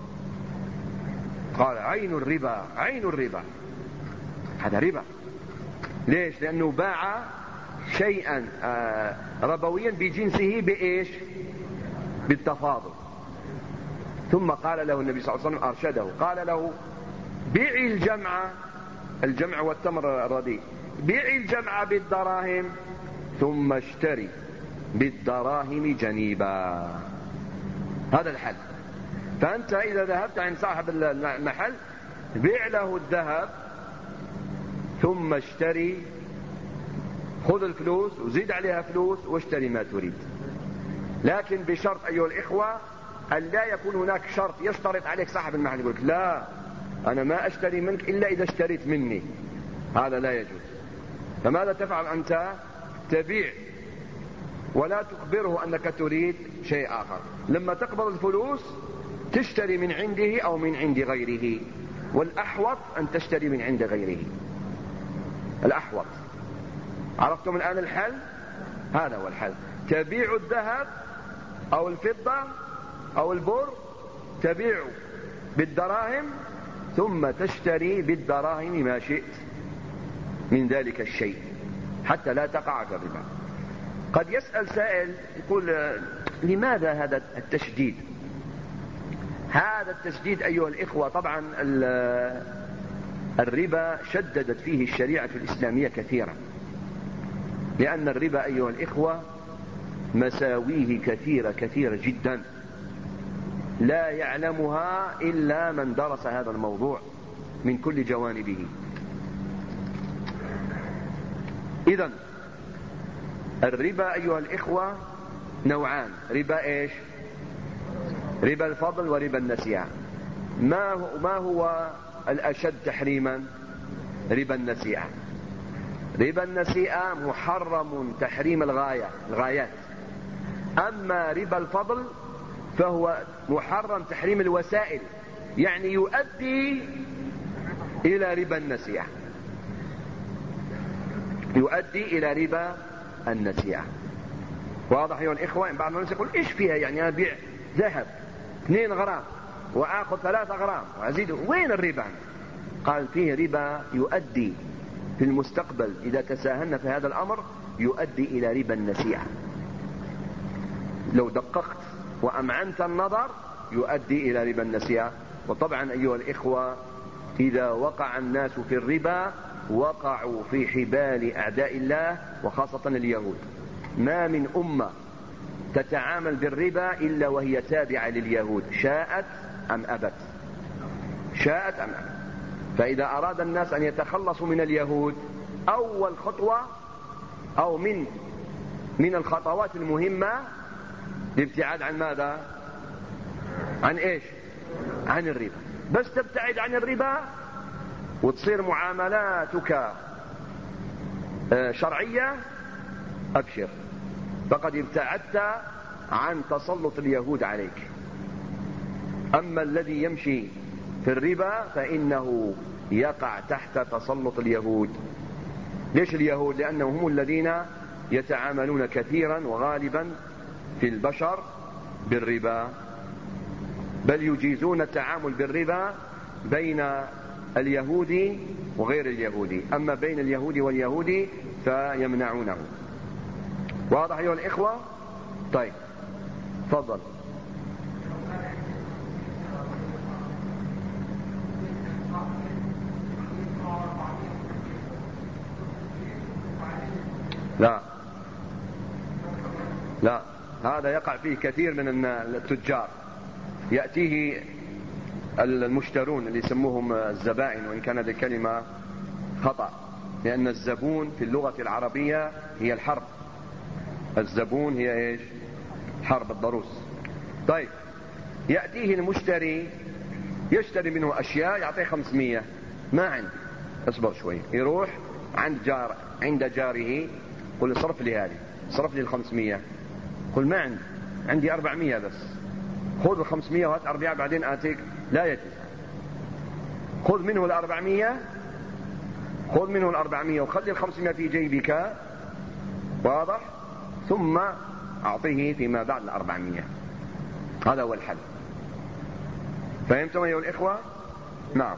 قال عين الربا، عين الربا، هذا ربا. ليش؟ لأنه باع شيئا ربويا بجنسه بإيش؟ بالتفاضل. ثم قال له النبي صلى الله عليه وسلم أرشده، قال له بيع الجمع والتمر الرديء، بيع الجمع بالدراهم ثم اشتري بالدراهم جنيبا. هذا الحل. فأنت إذا ذهبت عند صاحب المحل بيع له الذهب ثم اشتري، خذ الفلوس وزيد عليها فلوس واشتري ما تريد، لكن بشرط أيها الإخوة أن لا يكون هناك شرط يشترط عليك صاحب المحل يقول لك لا أنا ما أشتري منك إلا إذا اشتريت مني، هذا لا يجوز. فماذا تفعل أنت؟ تبيع ولا تخبره أنك تريد شيء آخر. لما تقبض الفلوس تشتري من عنده أو من عند غيره، والأحوط أن تشتري من عند غيره، الأحوط. عرفتم الآن الحل؟ هذا هو الحل. تبيع الذهب أو الفضة أو البر، تبيع بالدراهم ثم تشتري بالدراهم ما شئت من ذلك الشيء حتى لا تقع في الربا. قد يسأل سائل يقول لماذا هذا التشديد؟ هذا التشديد أيها الإخوة طبعا الربا شددت فيه الشريعة الإسلامية كثيرا، لأن الربا أيها الإخوة مساويه كثيرة جدا لا يعلمها إلا من درس هذا الموضوع من كل جوانبه. إذن الربا أيها الإخوة نوعان، ربا إيش؟ ربا الفضل وربا النسيئة. ما هو الأشد تحريما؟ ربا النسيئة. ربا النسيئة محرم تحريم الغايات، أما ربا الفضل فهو محرم تحريم الوسائل، يعني يؤدي إلى ربا النسيئة، يؤدي إلى ربا النسيئة. واضح أيها الإخوة؟ بعض الناس يقول إيش فيها يعني أبيع ذهب 2 غرام وآخذ 3 غرام وأزيد، وين الربا؟ قال فيه ربا يؤدي في المستقبل إذا تساهلنا في هذا الأمر يؤدي إلى ربا النسيئة. لو دققت وأمعنت النظر يؤدي إلى ربا النسيئة. وطبعا أيها الإخوة إذا وقع الناس في الربا وقعوا في حبال أعداء الله وخاصة اليهود. ما من أمة تتعامل بالربا إلا وهي تابعة لليهود، شاءت أم أبت، شاءت أم أبت. فإذا أراد الناس أن يتخلصوا من اليهود، أول خطوة أو من الخطوات المهمة الابتعاد عن ماذا؟ عن إيش؟ عن الربا. بس تبتعد عن الربا وتصير معاملاتك شرعية، أبشر، فقد ابتعدت عن تسلط اليهود عليك. أما الذي يمشي في الربا فإنه يقع تحت تسلط اليهود. ليش اليهود؟ لأنهم هم الذين يتعاملون كثيرا وغالبا في البشر بالربا، بل يجيزون التعامل بالربا بين اليهودي وغير اليهودي، أما بين اليهودي واليهودي فيمنعونه. واضح أيها الإخوة؟ طيب تفضل. لا، هذا يقع فيه كثير من التجار. يأتيه المشترون اللي يسموهم الزبائن، وإن كان هذه الكلمة خطأ، لأن الزبون في اللغة العربية هي الحرب. الزبون هي إيش؟ حرب الضروس. طيب يأتيه المشتري يشتري منه أشياء، يعطيه 500. ما عندي، اصبر شوي. يروح عند جاره، قل صرف لي هذه، صرف لي 500. قل ما عندي 400 بس. خذ 500 وهات 4 بعدين آتيك. لا يجوز. خذ منه 400، خذ منه 400 وخلي 500 في جيبك، واضح؟ ثم أعطيه فيما بعد 400. هذا هو الحل. فهمتم أيها الإخوة؟ نعم.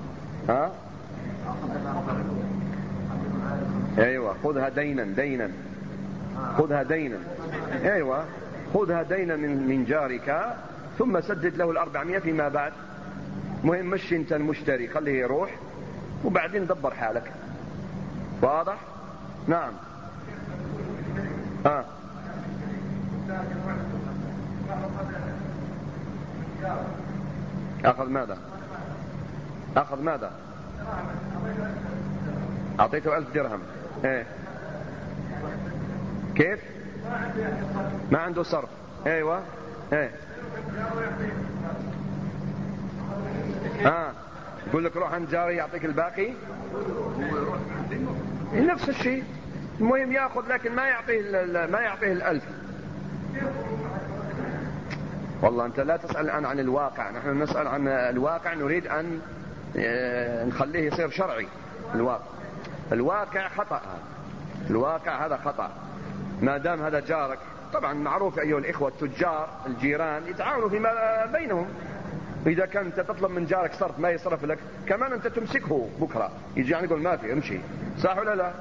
أيوة، خذها دينا، خذها دينا. أيوة، خذها دينا من جارك، ثم سدد له 400 فيما بعد. مهم مش انت المشتري، خليه يروح وبعدين دبر حالك. واضح؟ نعم. أخذ ماذا؟ أعطيته 1000 درهم. إيه؟ كيف؟ ما عنده صرف. أيوة. إيه؟ يقول لك روح عند جاري يعطيك الباقي. نفس الشيء. المهم يأخذ، لكن ما يعطيه 1000. والله أنت لا تسأل الآن عن الواقع، نحن نسأل عن الواقع، نريد أن نخليه يصير شرعي. الواقع خطأ، الواقع هذا خطأ. ما دام هذا جارك، طبعا معروف أيها الإخوة التجار الجيران يتعاونوا فيما بينهم. إذا كان أنت تطلب من جارك صرف ما يصرف لك، كمان أنت تمسكه بكرة يجي يعني يقول ما في، امشي. صح ولا لا؟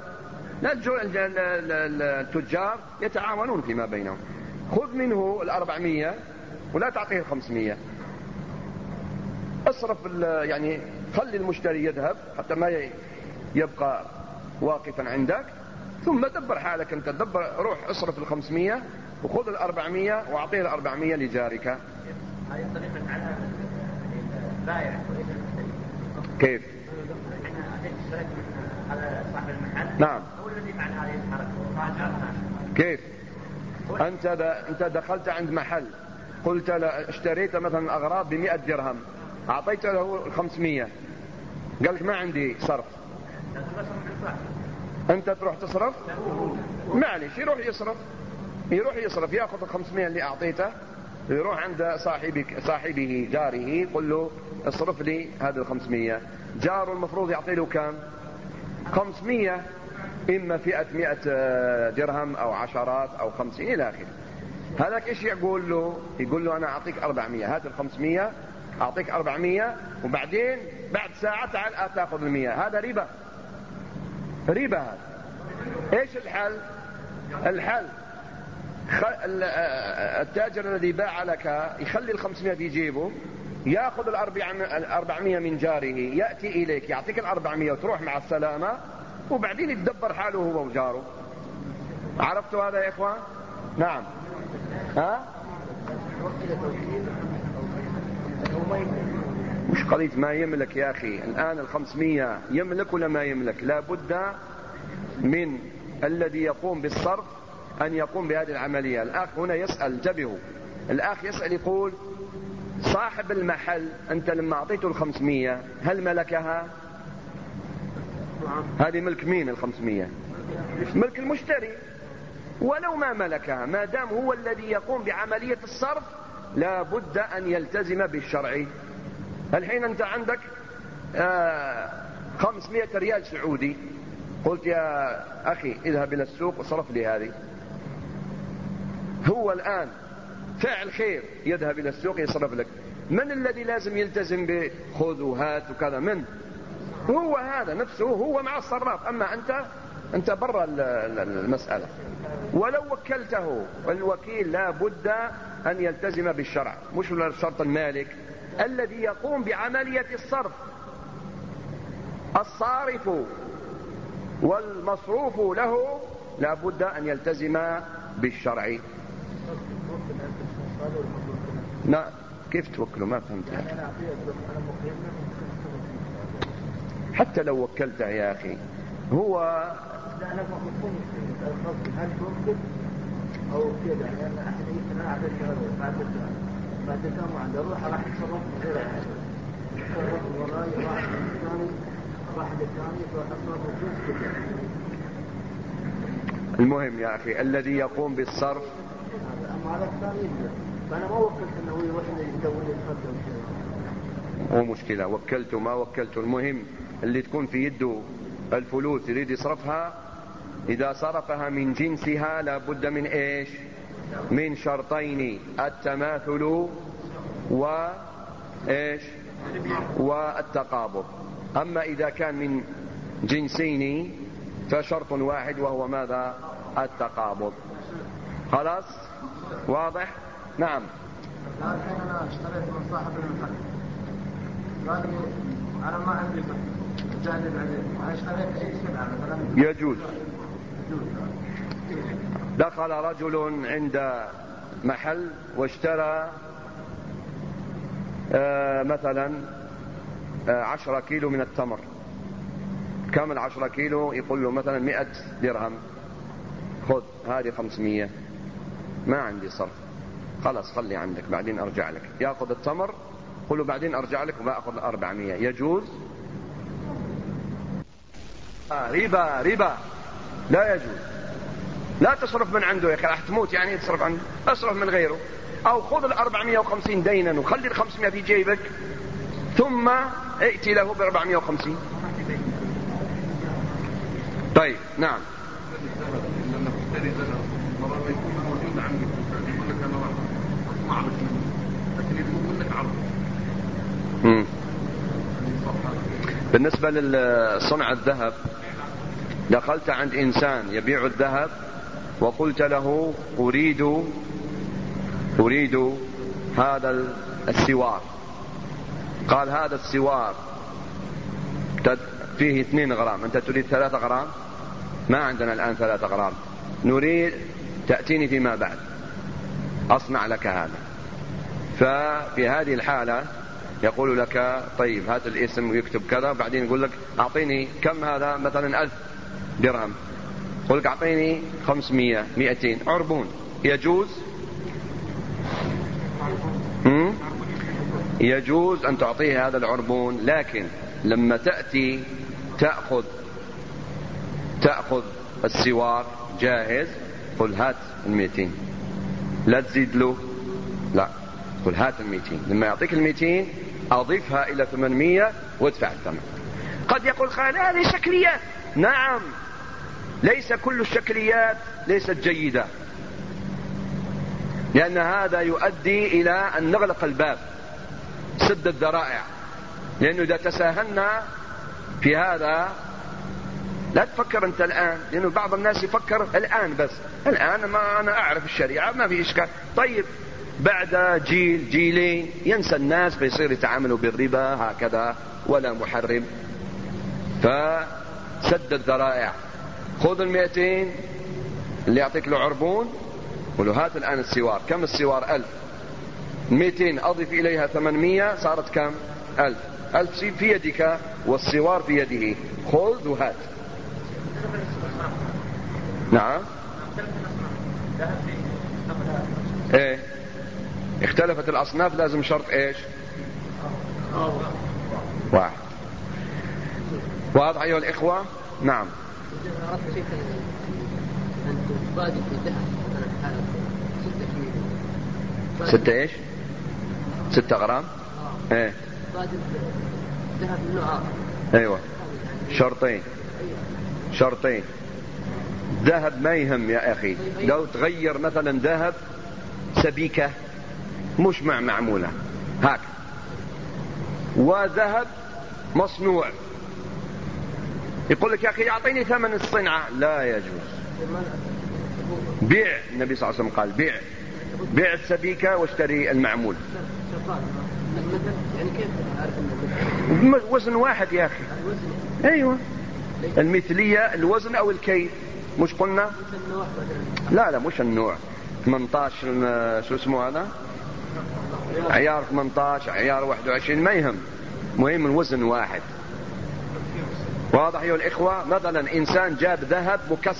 التجار يتعاونون فيما بينهم. خذ منه 400 ولا تعطيه 500. اصرف، يعني خلي المشتري يذهب حتى ما يبقى واقفا عندك، ثم دبر حالك أنت. روح اصرف 500 وخذ 400 واعطيه 400 لجارك. هذه الطريقة فعلها البائع وليس المشتري. كيف؟ على صاحب المحل. نعم. هو الذي فعل هذه الحركة. كيف؟ أنت دخلت عند محل، قلت له اشتريت مثلا أغراض ب100 درهم، أعطيت له 500، قال لك ما عندي صرف. أنت تروح تصرف؟ معلش، يروح يصرف، يأخذ 500 اللي أعطيته، يروح عند صاحبه جاره، قل له اصرف لي هذه 500. جاره المفروض يعطي له كم؟ 500، إما فئة 100 درهم أو عشرات أو 50 إلى آخره. هذاك إيش يقول له؟ يقول له أنا أعطيك 400، هات 500 أعطيك 400 وبعدين بعد ساعة تعال تأخذ 100. هذا ربا هذا. إيش الحل؟ التاجر الذي باع لك يخلي 500 في جيبه يأخذ 400 من جاره، يأتي إليك يعطيك 400 وتروح مع السلامة، وبعدين يتدبر حاله هو وجاره. عرفتوا هذا يا إخوان؟ نعم. ها؟ مش قضية ما يملك يا أخي. الآن 500 يملك ولا ما يملك؟ لا بد من الذي يقوم بالصرف أن يقوم بهذه العملية. الأخ هنا يسأل، انتبهوا، الأخ يسأل يقول صاحب المحل أنت لما أعطيته 500 هل ملكها؟ هذه ملك مين 500؟ ملك المشتري. ولو ما ملكها، ما دام هو الذي يقوم بعملية الصرف لا بد أن يلتزم بالشرع. الحين أنت عندك 500 ريال سعودي، قلت يا أخي اذهب إلى السوق وصرف لي هذه. هو الآن فعل خير، يذهب إلى السوق يصرف لك. من الذي لازم يلتزم بخذ وهات وكذا؟ من هو هذا نفسه، هو مع الصراف. أما أنت برا المسألة. ولو وكلته، الوكيل لا بد أن يلتزم بالشرع، مش شرط المالك الذي يقوم بعملية الصرف. الصارف والمصروف له لا بد أن يلتزم بالشرع. لا، كيف توكله؟ ما فهمت. حتى لو وكلته يا أخي هو هل تمكن أو كذا؟ لأن أحد يمكن أعد بعد كم عند روح راح يتصرف من غير أحد، يتصرف وراي واحد الثاني واحد الثاني فأصرف الجزء كذا. المهم يا أخي الذي يقوم بالصرف. أما على الثاني فأنا ما وكلت أنه يروح يدور يتقدم كذا. مو مشكلة، وكلته ما وكلته، المهم اللي تكون في يده الفلوس يريد يصرفها، إذا صرفها من جنسها لا بد من إيش؟ من شرطين: التماثل وإيش؟ والتقابض. أما إذا كان من جنسين فشرط واحد وهو ماذا؟ التقابض. خلاص؟ واضح؟ نعم. الحين أنا اشتريت من صاحب المحل، قال لي أنا ما عندي جاني بعدين، أنا اشتريت أي سلعة مثلا. يجوز. دخل رجل عند محل واشترى مثلا 10 كيلو من التمر. كم 10 كيلو؟ يقول له مثلا 100 درهم، خذ هذه 500. ما عندي صرف، خلاص خلي عندك بعدين أرجع لك. يأخذ التمر، قل له بعدين أرجع لك وبأخذ 400. يجوز؟ ربا لا يجوز. لا تصرف من عنده يا أخي، راح تموت يعني تصرف عنه، اصرف من غيره. أو خذ 450 دينا وخلي 500 في جيبك ثم ائتي له 450. طيب نعم. بالنسبة لصنع الذهب، دخلت عند إنسان يبيع الذهب وقلت له أريد هذا السوار. قال هذا السوار فيه 2 غرام، أنت تريد 3 غرام؟ ما عندنا الآن 3 غرام، نريد تأتيني فيما بعد أصنع لك هذا. ففي هذه الحالة يقول لك طيب هات الاسم ويكتب كذا، بعدين يقول لك أعطيني كم هذا، مثلا 1000 درهم، يقول لك أعطيني 500 200 عربون. يجوز؟ يجوز أن تعطيه هذا العربون، لكن لما تأتي تأخذ السوار جاهز، قل هات 200، لا تزيد له، لا، قل هات 200. لما يعطيك 200 أضيفها إلى 800 وادفع الثمن. قد يقول خالد هذه شكليات. نعم، ليس كل الشكليات ليست جيدة، لأن هذا يؤدي إلى أن نغلق الباب، سد الذرائع. لأنه إذا تساهلنا في هذا لا تفكر أنت الآن، لأنه بعض الناس يفكر الآن بس، الآن ما أنا أعرف الشريعة ما في إشكال. طيب بعد جيل جيلين ينسى الناس فيصير يتعاملوا بالربا هكذا ولا محرم. فسد الذرائع، خذ 200 اللي يعطيك له عربون ولو هات الآن السوار. كم السوار؟ 1000. 200 أضف إليها 800 صارت كم؟ 1000. 1000 في يدك والسوار في يده، خذ وهات. نعم. ايه اختلفت الأصناف، لازم شرط ايش؟ واحد. واضح أيها الإخوة؟ نعم. ستة ايش؟ 6 غرام. ايه ايوه شرطين. ذهب ما يهم يا أخي، لو تغير مثلا ذهب سبيكة مش معمولة هاك، وذهب مصنوع، يقول لك يا أخي يعطيني ثمن الصنعة، لا يجوز. بيع، النبي صلى الله عليه وسلم قال بيع السبيكة واشتري المعمول. وزن واحد يا أخي. أيوة المثلية الوزن أو الكيل، مش قلنا؟ لا مش النوع. 18 شو اسمه هذا؟ عيار 18 عيار 21 ما يهم، مهم الوزن واحد. واضح أيها الإخوة؟ مثلا إنسان جاب ذهب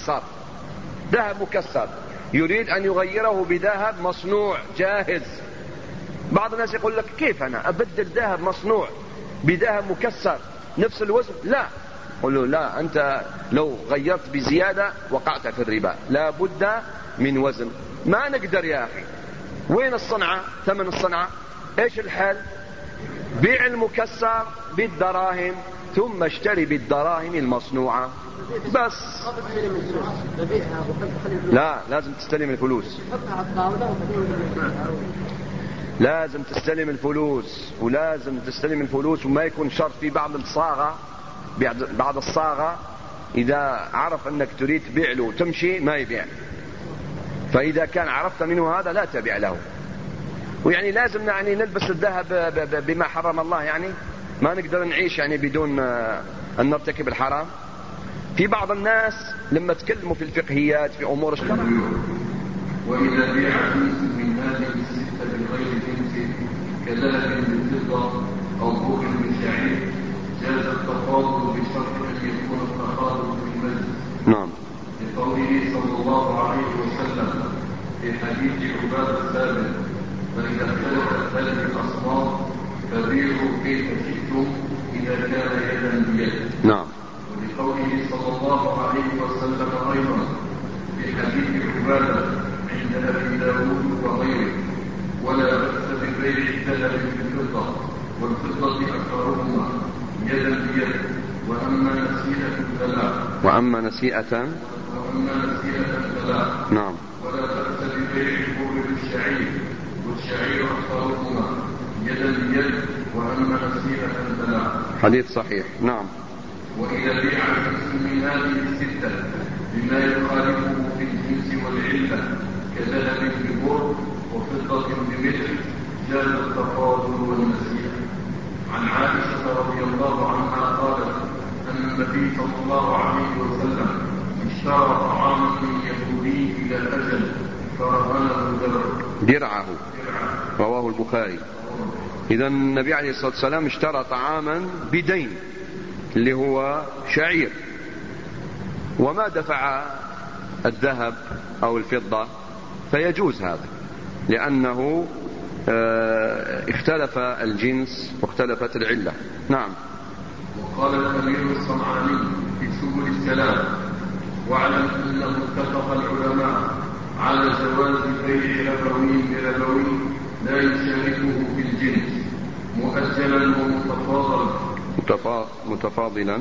مكسر يريد أن يغيره بذهب مصنوع جاهز. بعض الناس يقول لك كيف أنا أبدل ذهب مصنوع بذهب مكسر نفس الوزن؟ لا، قل له لا، أنت لو غيرت بزيادة وقعت في الربا، لا بد من وزن. ما نقدر يا أخي. وين الصنعة؟ ثمن الصنعة إيش الحل؟ بيع المكسر بالدراهم ثم اشتري بالدراهم المصنوعة بس. لا، لازم تستلم الفلوس، لازم تستلم الفلوس، ولازم تستلم الفلوس. وما يكون شرط في بعض الصاغة إذا عرف أنك تريد تبيع له تمشي ما يبيع. فإذا كان عرفت منه هذا لا تبيع له. ويعني لازم يعني نلبس الذهب بما حرم الله، يعني ما نقدر نعيش يعني بدون أن نرتكب الحرام. في بعض الناس لما تكلموا في الفقهيات في أمور الشرع، وإذا بيع جنس من هذه الستة بغير جنس كذهب بالفضة أو بر بالشعير جاز التفاضل بشرط أن يكون التفاضل في المجلس. نعم. لقوله صلى الله عليه وسلم في حديث عبادة الثابت: فإذا اختلفت هذه الأصناف فبيعوا كيف شئتم إذا كان يدا بيد. نعم. ولقوله صلى الله عليه وسلم أيضا في حديث عبادة عند أبي داود وغيره: ولا بأس ببيع الذهب بالفضة والفضة أكثرهما يدا بيد، وأما نسيئة فلا. نعم. ولا بأس ببيع البر بالشعير والشعير أكثرهما يدا بيد، وأما نسيئة فلا. حديث صحيح. نعم. وإذا بيع الجنس من هذه الستة بما يخالفه في الجنس والعلة كذهب ببر وفضة بمثل جاز التفاضل والنسيئة. عن عائشة رضي الله عنها قالت أن النبي صلى الله عليه وسلم اشترى طعاما من يهودي إلى الأجل فرهنه درعه. رواه البخاري. إذا النبي عليه الصلاة والسلام اشترى طعاما بدين اللي هو شعير، وما دفع الذهب أو الفضة، فيجوز هذا لأنه اختلف الجنس واختلفت العلة. نعم. وقال الأمير الصنعاني في سبل السلام: واعلم أنه اتفق العلماء على جواز بيع ربوي بربوي لا يشاركه في الجنس مؤجلا متفاضلا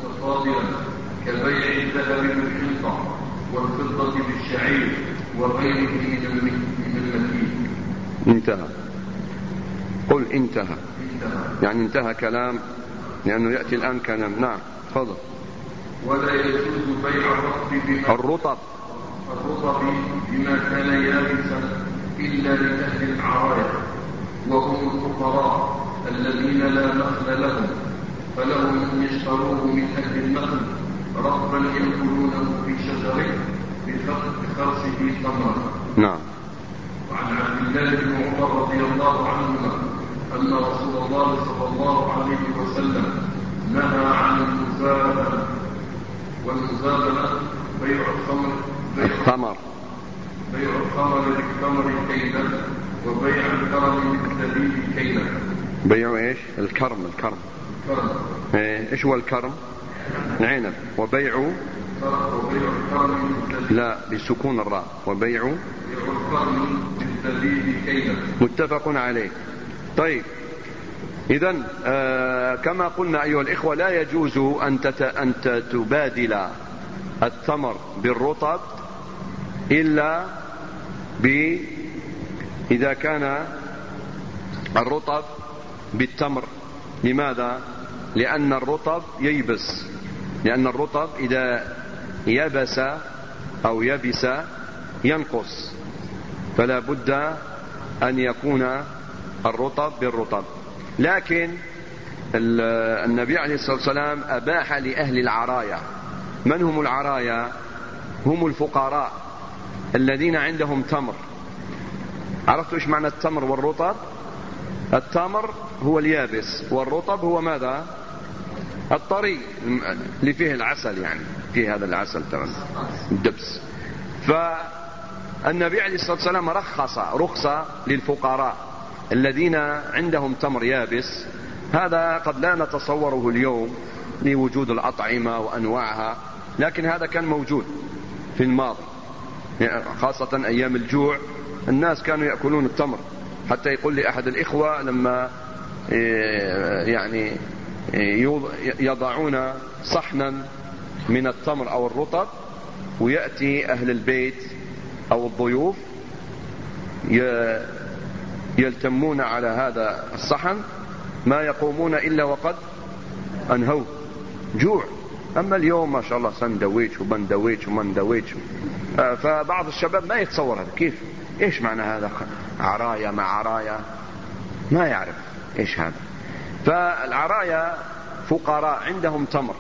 كبيع الذهب بالحنطة والفضة بالشعير وغيره من المكين. انتهى. قل انتهى. يعني انتهى كلام، لأنه يأتي الآن كلام. نعم، تفضل. ولا يجوز بيع الرطب بما كان يابسا إلا لأهل العراية وهم الفقراء الذين لا نخل لهم، فلهم أن يشتروه من أهل النخل رطبا يأكلونه في شجره بخرسه ثمرا. نعم. وعن عبد الله بن عمر رضي الله عنهما أن رسول الله صلى الله عليه وسلم نهى عن المزابنة، والمزابنة بيع الخمر بالتمر كيلا، وبيع الكرم بالزبيب كيلا. بيع ايش؟ الكرم. ايش هو الكرم؟ العنب. وبيع الكرم لا بسكون الراء. وبيع الكرم بالزبيب كيلا. متفق عليه. طيب إذن كما قلنا أيها الإخوة لا يجوز أن تبادل التمر بالرطب إلا إذا كان الرطب بالتمر. لماذا؟ لأن الرطب ييبس، لأن الرطب إذا يبس أو يبس ينقص، فلا بد أن يكون الرطب بالرطب. لكن النبي عليه الصلاة والسلام أباح لأهل العرايا. من هم العرايا؟ هم الفقراء الذين عندهم تمر. عرفتوا إيش معنى التمر والرطب؟ التمر هو اليابس، والرطب هو ماذا؟ الطري اللي فيه العسل، يعني فيه هذا العسل تمام الدبس. فالنبي عليه الصلاة والسلام رخصة للفقراء الذين عندهم تمر يابس. هذا قد لا نتصوره اليوم لوجود الأطعمة وأنواعها، لكن هذا كان موجود في الماضي، خاصة أيام الجوع الناس كانوا يأكلون التمر. حتى يقول لي أحد الإخوة لما يعني يضعون صحنا من التمر أو الرطب ويأتي أهل البيت أو الضيوف يلتمون على هذا الصحن ما يقومون إلا وقد أنهوا جوع. أما اليوم ما شاء الله سندويتش وبندويتش ومندويتش. فبعض الشباب ما يتصور هذا كيف، إيش معنى هذا عرايا مع عرايا، ما يعرف إيش هذا. فالعرايا فقراء عندهم تمر،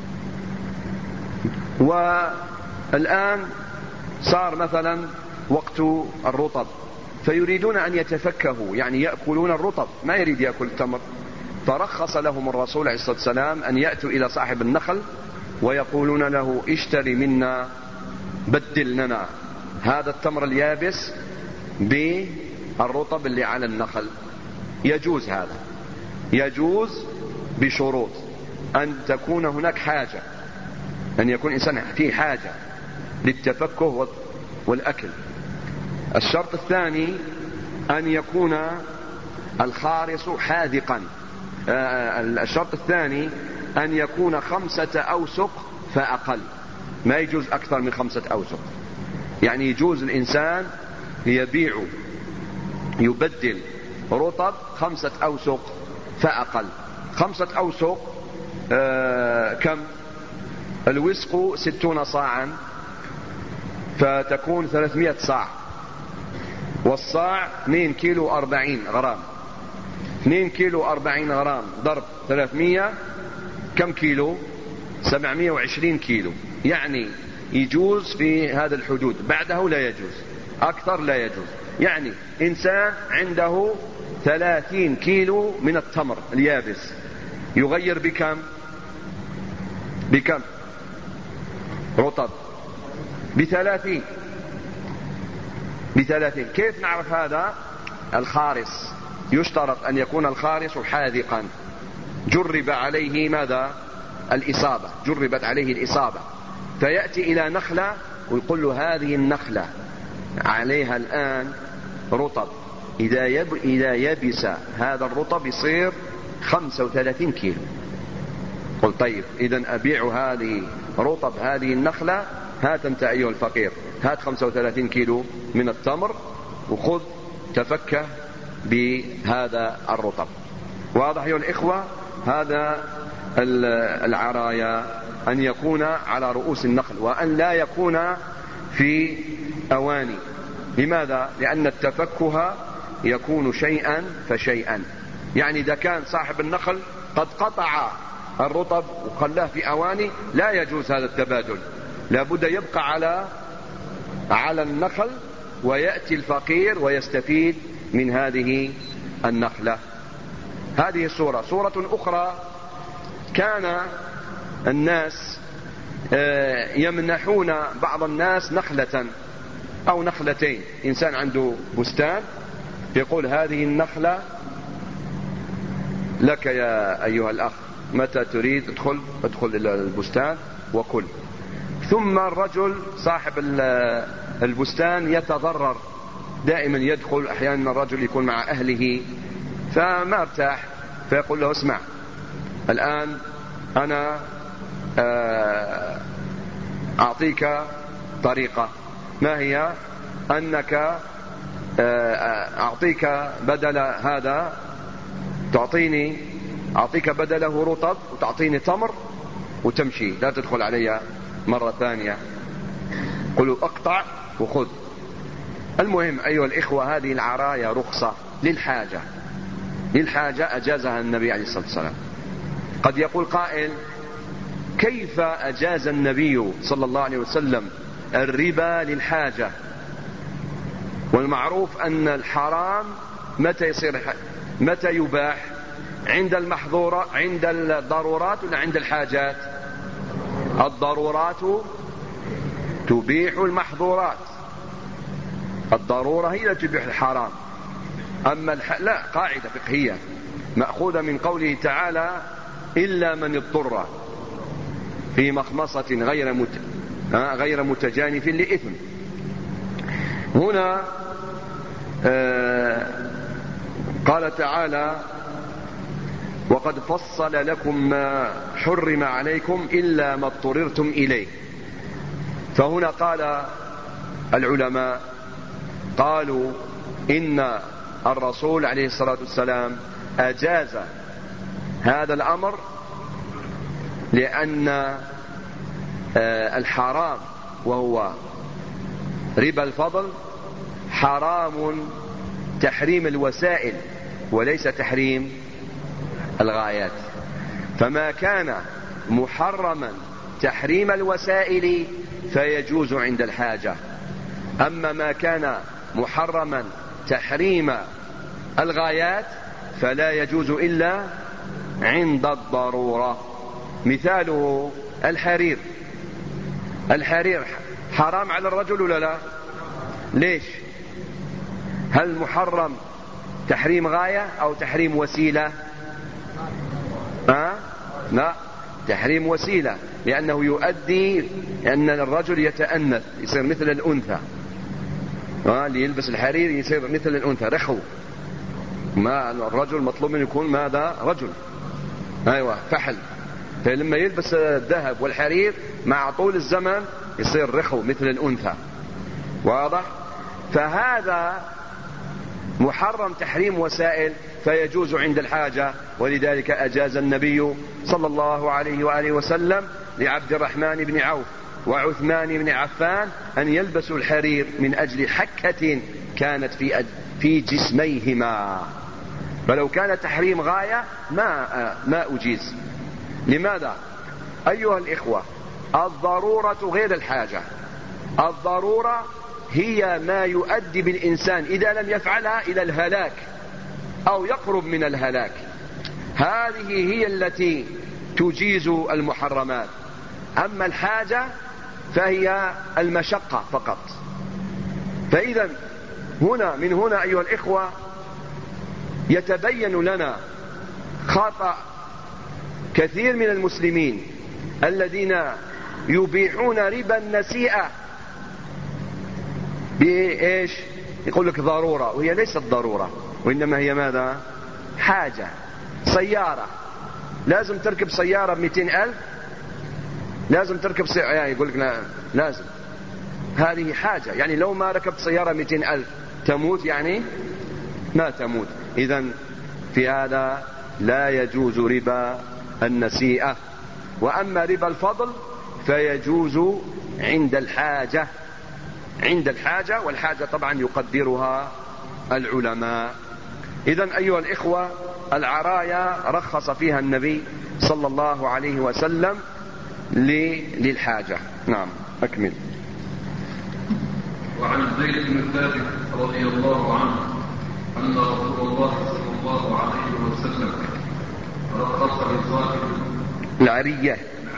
والآن صار مثلا وقت الرطب فيريدون أن يتفكهوا، يعني يأكلون الرطب، ما يريد يأكل التمر. فرخص لهم الرسول عليه الصلاة والسلام أن يأتوا إلى صاحب النخل ويقولون له اشتري منا، بدل لنا هذا التمر اليابس بالرطب اللي على النخل. يجوز هذا، يجوز بشروط أن تكون هناك حاجة، أن يكون إنسان فيه حاجة للتفكه والأكل. الشرط الثاني أن يكون الخارص حاذقا. الشرط الثاني أن يكون 5 أوسق فأقل، ما يجوز أكثر من 5 أوسق. يعني يجوز الإنسان يبدل رطب 5 أوسق فأقل. 5 أوسق كم؟ الوسق 60 صاعا، فتكون 300 صاع، والصاع 2 كيلو 40 غرام. 2 كيلو 40 غرام ضرب 300 كم كيلو؟ 720 كيلو. يعني يجوز في هذا الحدود، بعده لا يجوز، أكثر لا يجوز. يعني إنسان عنده 30 كيلو من التمر اليابس يغير بكم رطب؟ ب30. كيف نعرف هذا؟ الخارص يشترط أن يكون الخارص حاذقا، جرب عليه ماذا؟ الإصابة، جربت عليه الإصابة. فيأتي إلى نخلة ويقول له هذه النخلة عليها الآن رطب، إذا يبس هذا الرطب يصير 35 كيلو. قل طيب إذن أبيع هذه رطب هذه النخلة، هات أنت أيها الفقير، هات 35 كيلو من التمر وخذ تفكه بهذا الرطب. واضح أيها الإخوة؟ هذا العرايا أن يكون على رؤوس النخل وأن لا يكون في أواني. لماذا؟ لأن التفكه يكون شيئا فشيئا. يعني إذا كان صاحب النخل قد قطع الرطب وخلاه في أواني لا يجوز هذا التبادل، لابد يبقى على النخل ويأتي الفقير ويستفيد من هذه النخلة. هذه الصورة. صورة أخرى، كان الناس يمنحون بعض الناس نخلة أو نخلتين. إنسان عنده بستان يقول هذه النخلة لك يا أيها الأخ، متى تريد ادخل إلى البستان وكل. ثم الرجل صاحب البستان يتضرر، دائما يدخل، أحيانا الرجل يكون مع أهله فما ارتاح، فيقول له اسمع الآن أنا أعطيك طريقة، ما هي؟ أنك أعطيك بدل هذا أعطيك بدله رطب وتعطيني تمر وتمشي، لا تدخل علي مرة ثانية. قلوا اقطع وخذ. المهم أيها الإخوة، هذه العرايا رخصة للحاجة أجازها النبي عليه الصلاة والسلام. قد يقول قائل كيف أجاز النبي صلى الله عليه وسلم الربا للحاجة؟ والمعروف أن الحرام متى يباح؟ عند المحظورة، عند الضرورات ولا عند الحاجات؟ الضرورات تبيح المحظورات، الضرورة هي التي تبيح الحرام. أما لا، قاعدة فقهية مأخوذة من قوله تعالى إلا من اضطر في مخمصة غير متجانف لإثم. هنا قال تعالى وقد فصل لكم ما حرم عليكم إلا ما اضطررتم إليه. فهنا قال العلماء قالوا إن الرسول عليه الصلاة والسلام أجاز هذا الأمر لأن الحرام وهو ربا الفضل حرام تحريم الوسائل وليس تحريم الغايات. فما كان محرما تحريم الوسائل فيجوز عند الحاجة، أما ما كان محرما تحريم الغايات فلا يجوز إلا عند الضرورة. مثاله الحرير. الحرير حرام على الرجل ولا لا؟ ليش؟ هل محرم تحريم غاية أو تحريم وسيلة؟ لا، تحريم وسيلة، لأنه يؤدي أن الرجل يتأنث، يصير مثل الأنثى. اللي يلبس الحرير يصير مثل الأنثى، رخو. ما الرجل مطلوب منه يكون ماذا؟ رجل، أيوة، فحل. فلما يلبس الذهب والحرير مع طول الزمن يصير رخو مثل الأنثى. واضح؟ فهذا محرم تحريم وسائل فيجوز عند الحاجة، ولذلك أجاز النبي صلى الله عليه وآله وسلم لعبد الرحمن بن عوف وعثمان بن عفان أن يلبسوا الحرير من أجل حكة كانت في جسميهما. فلو كان تحريم غاية ما أجيز. لماذا؟ أيها الإخوة، الضرورة غير الحاجة. الضرورة هي ما يؤدي بالإنسان إذا لم يفعلها إلى الهلاك أو يقرب من الهلاك. هذه هي التي تجيز المحرمات. أما الحاجة فهي المشقة فقط. فإذا من هنا أيها الإخوة يتبين لنا خطأ كثير من المسلمين الذين يبيحون ربا النسيئة بإيش؟ يقول لك ضرورة، وهي ليست ضرورة، وإنما هي ماذا؟ حاجة. سيارة، لازم تركب سيارة ب200,000، لازم تركب سيارة، يعني يقول لك لا لازم، هذه حاجة. يعني لو ما ركبت سيارة 200,000 تموت؟ يعني ما تموت. إذن في هذا لا يجوز ربا النسيئة. وأما ربا الفضل فيجوز عند الحاجة، عند الحاجة، والحاجة طبعا يقدرها العلماء. إذن أيها الإخوة، العرايا رخص فيها النبي صلى الله عليه وسلم للحاجة. نعم، أكمل. وعن زيد بن ثابت رضي الله عنه أن رسول الله صلى الله عليه وسلم رخص لصاحب العرية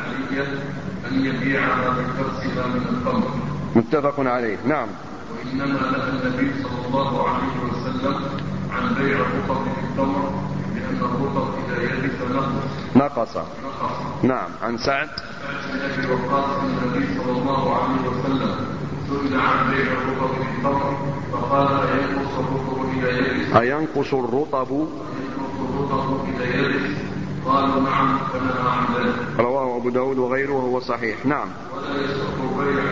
أن يبيعها بكرسها من الخمر. متفق عليه. نعم. وإنما نهى النبي صلى الله عليه وسلم عن بيع الرطب في التمر لأن الرطب إذا يبس نقص. نعم. عن سعد بن أبي وقاص النبي صلى الله عليه وسلم سئل عن بيع الرطب في التمر فقال أينقص الرطب إذا يبس؟ أينقص الرطب إذا يبس؟ قالوا نعم، فنهى عن ذلك. رواه أبو داود وغيره وهو صحيح. نعم. ولا يصح بيع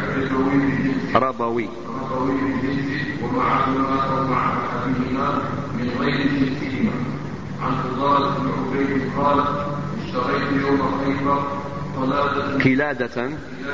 ربوي بجنسه ومعهما أو مع أحدهما من غير جنسهما. عن فضال بن عبيد قال اشتريت يوم خيبر قلادة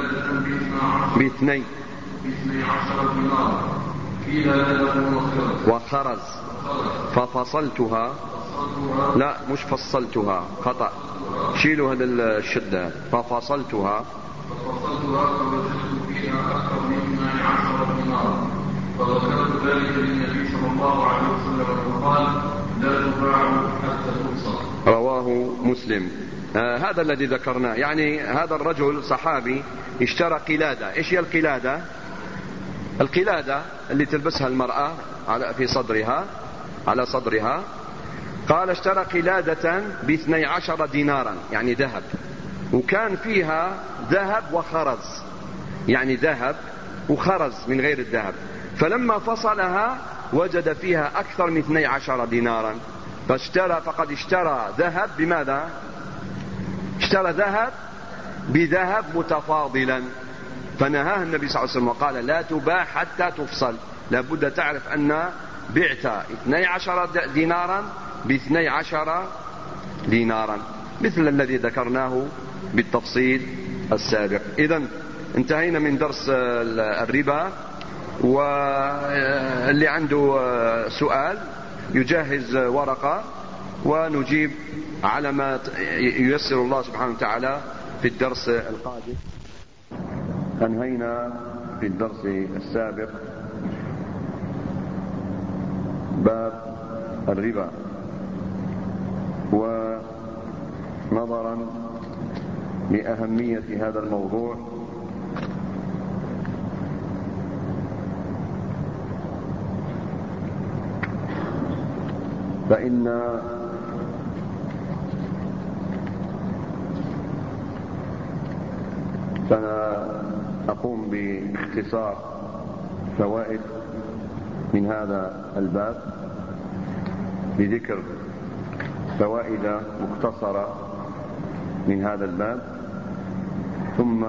باثني 12 دينار فيها لبن وخرز ففصلتها، لا مش فصلتها، خطأ، شيلوا هذا الشدة، ففصلتها فوجدت فيها أكثر من 12 دينار فذكرت ذلك للنبي صلى الله عليه وسلم وقال لا تباع حتى تفصل. رواه مسلم. هذا الذي ذكرناه، يعني هذا الرجل صحابي اشترى قلادة. ايش هي القلادة؟ القلادة اللي تلبسها المرأة في صدرها، على صدرها. قال اشترى قلادة ب12 دينارا، يعني ذهب، وكان فيها ذهب وخرز، يعني ذهب وخرز من غير الذهب. فلما فصلها وجد فيها أكثر من 12 دينارا فقد اشترى ذهب بماذا؟ اشترى ذهب بذهب متفاضلا. فنهاه النبي صلى الله عليه وسلم وقال لا تباع حتى تفصل. لابد تعرف أن بعت 12 دينارا ب12 دينارا، مثل الذي ذكرناه بالتفصيل السابق. إذن انتهينا من درس الربا، واللي عنده سؤال يجهز ورقة ونجيب على ما ييسر الله سبحانه وتعالى في الدرس القادم. أنهينا في الدرس السابق باب الربا، ونظرا لأهمية هذا الموضوع فإن سنقوم باختصار فوائد من هذا الباب بذكر فوائد مختصرة من هذا الباب، ثم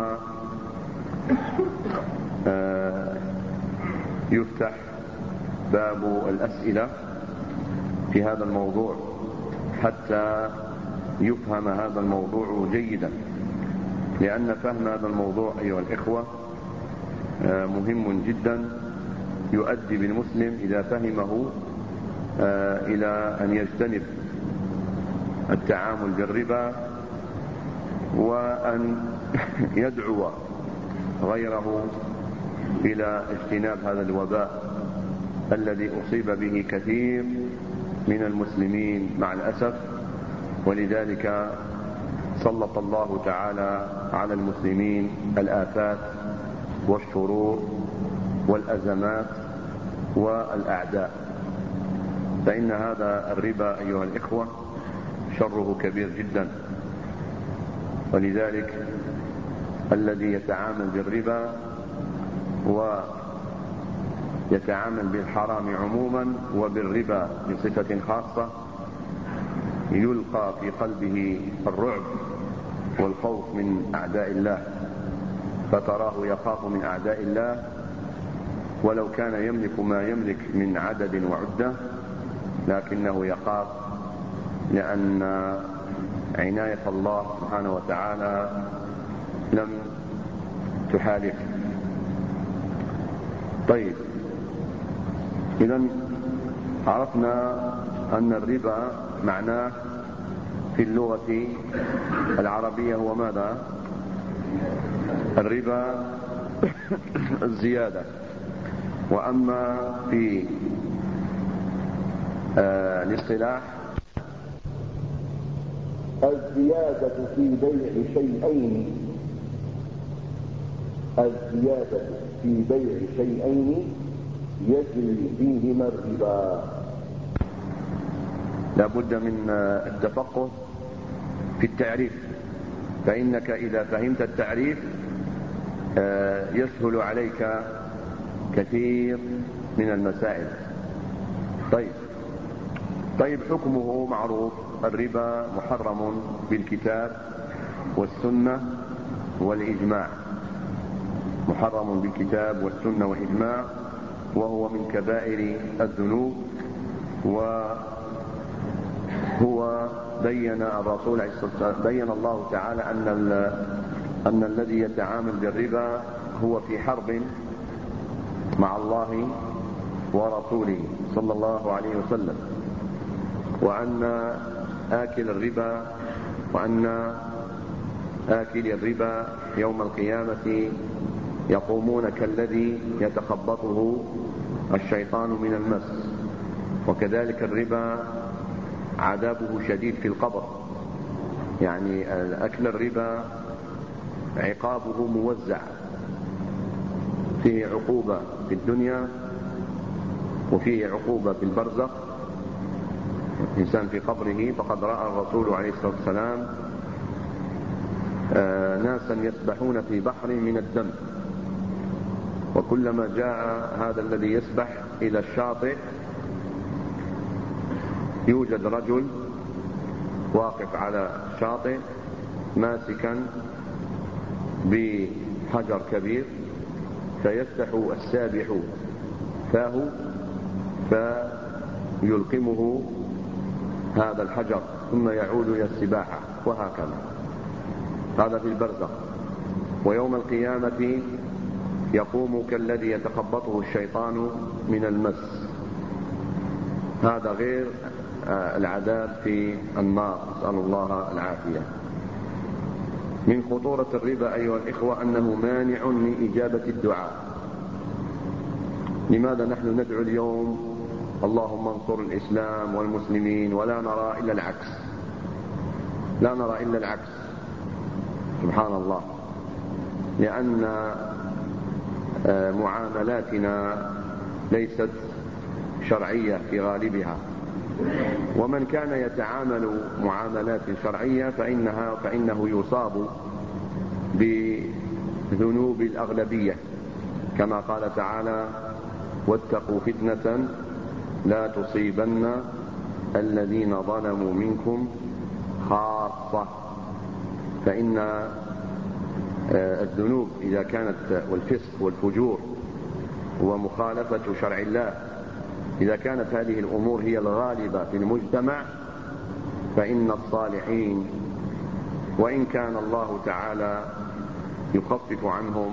يفتح باب الأسئلة في هذا الموضوع حتى يفهم هذا الموضوع جيدا، لأن فهم هذا الموضوع أيها الإخوة مهم جدا، يؤدي بالمسلم إذا فهمه إلى أن يجتنب التعامل بالربا، وأن يدعو غيره إلى اجتناب هذا الوباء الذي أصيب به كثير من المسلمين مع الأسف. ولذلك سلط الله تعالى على المسلمين الآفات والشرور والأزمات والأعداء. فإن هذا الربا أيها الإخوة شره كبير جدا، ولذلك الذي يتعامل بالربا ويتعامل بالحرام عموما وبالربا بصفة خاصة يلقى في قلبه الرعب والخوف من أعداء الله، فتراه يخاف من أعداء الله ولو كان يملك ما يملك من عدد وعدة، لكنه يخاف لأن عناية الله سبحانه وتعالى لم تحالف. طيب، إذن عرفنا أن الربا معناه في اللغة العربية هو ماذا؟ الربا الزيادة. وأما في الاصطلاح الزيادة في بيع شيئين، الزيادة في بيع شيئين يجري فيهما الربا. لا بد من التفقه في التعريف، فإنك إذا فهمت التعريف يسهل عليك كثير من المسائل. طيب حكمه معروف، الربا محرم بالكتاب والسنة والإجماع، محرم بالكتاب والسنة والإجماع، وهو من كبائر الذنوب. وهو بين الرسول عليه الصلاة والسلام، بين الله تعالى أن الذي يتعامل بالربا هو في حرب مع الله ورسوله صلى الله عليه وسلم، وأن آكل الربا يوم القيامة يقومون كالذي يتخبطه الشيطان من المس. وكذلك الربا عذابه شديد في القبر، يعني أكل الربا عقابه موزع، فيه عقوبة في الدنيا وفيه عقوبة في البرزخ. الإنسان في قبره، فقد رأى الرسول عليه الصلاة والسلام ناسا يسبحون في بحر من الدم، وكلما جاء هذا الذي يسبح إلى الشاطئ يوجد رجل واقف على الشاطئ ماسكا بحجر كبير، فيفتح السابح فاه فيلقمه هذا الحجر ثم يعود إلى السباحة، وهكذا. هذا في البرزخ. ويوم القيامة يقوم كالذي يتخبطه الشيطان من المس. هذا غير العذاب في النار، نسأل الله العافية. من خطورة الربا أيها الإخوة أنه مانع من إجابة الدعاء. لماذا نحن ندعو اليوم اللهم انصر الإسلام والمسلمين ولا نرى إلا العكس؟ لا نرى إلا العكس، سبحان الله، لأن معاملاتنا ليست شرعية في غالبها. ومن كان يتعامل معاملات شرعية فإنه يصاب بذنوب الأغلبية، كما قال تعالى واتقوا فتنة لا تصيبن الذين ظلموا منكم خاصة. فإن الذنوب إذا كانت، والفسق والفجور ومخالفة شرع الله، إذا كانت هذه الأمور هي الغالبة في المجتمع، فإن الصالحين وإن كان الله تعالى يخفف عنهم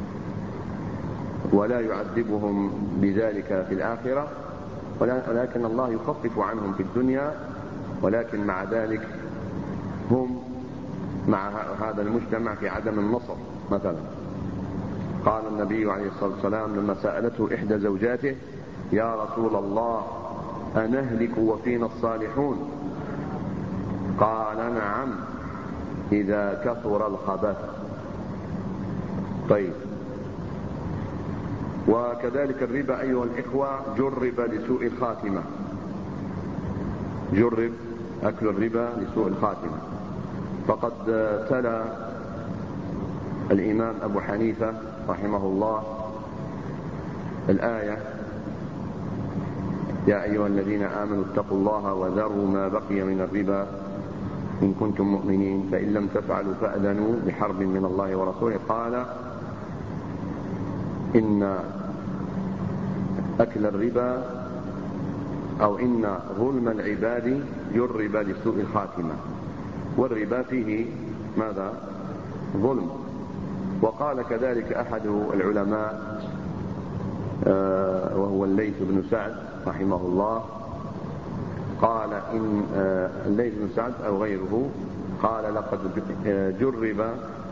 ولا يعذبهم بذلك في الآخرة، ولكن الله يخفف عنهم في الدنيا، ولكن مع ذلك هم مع هذا المجتمع في عدم النصر. مثلا قال النبي عليه الصلاة والسلام لما سألته إحدى زوجاته يا رسول الله أنهلك وفينا الصالحون؟ قال نعم إذا كثر الخبث. طيب، وكذلك الربا أيها الإخوة جرب لسوء الخاتمة، جرب أكل الربا لسوء الخاتمة. فقد تلا الإمام أبو حنيفة رحمه الله الآية يا أيها الذين آمنوا اتقوا الله وذروا ما بقي من الربا إن كنتم مؤمنين فإن لم تفعلوا فأذنوا بحرب من الله ورسوله. قال إن أكل الربا أو إن ظلم العباد جرب لسوء الخاتمة. والربا فيه ماذا؟ ظلم. وقال كذلك أحد العلماء وهو الليث بن سعد رحمه الله، قال إن الليث بن سعد أو غيره قال لقد جرب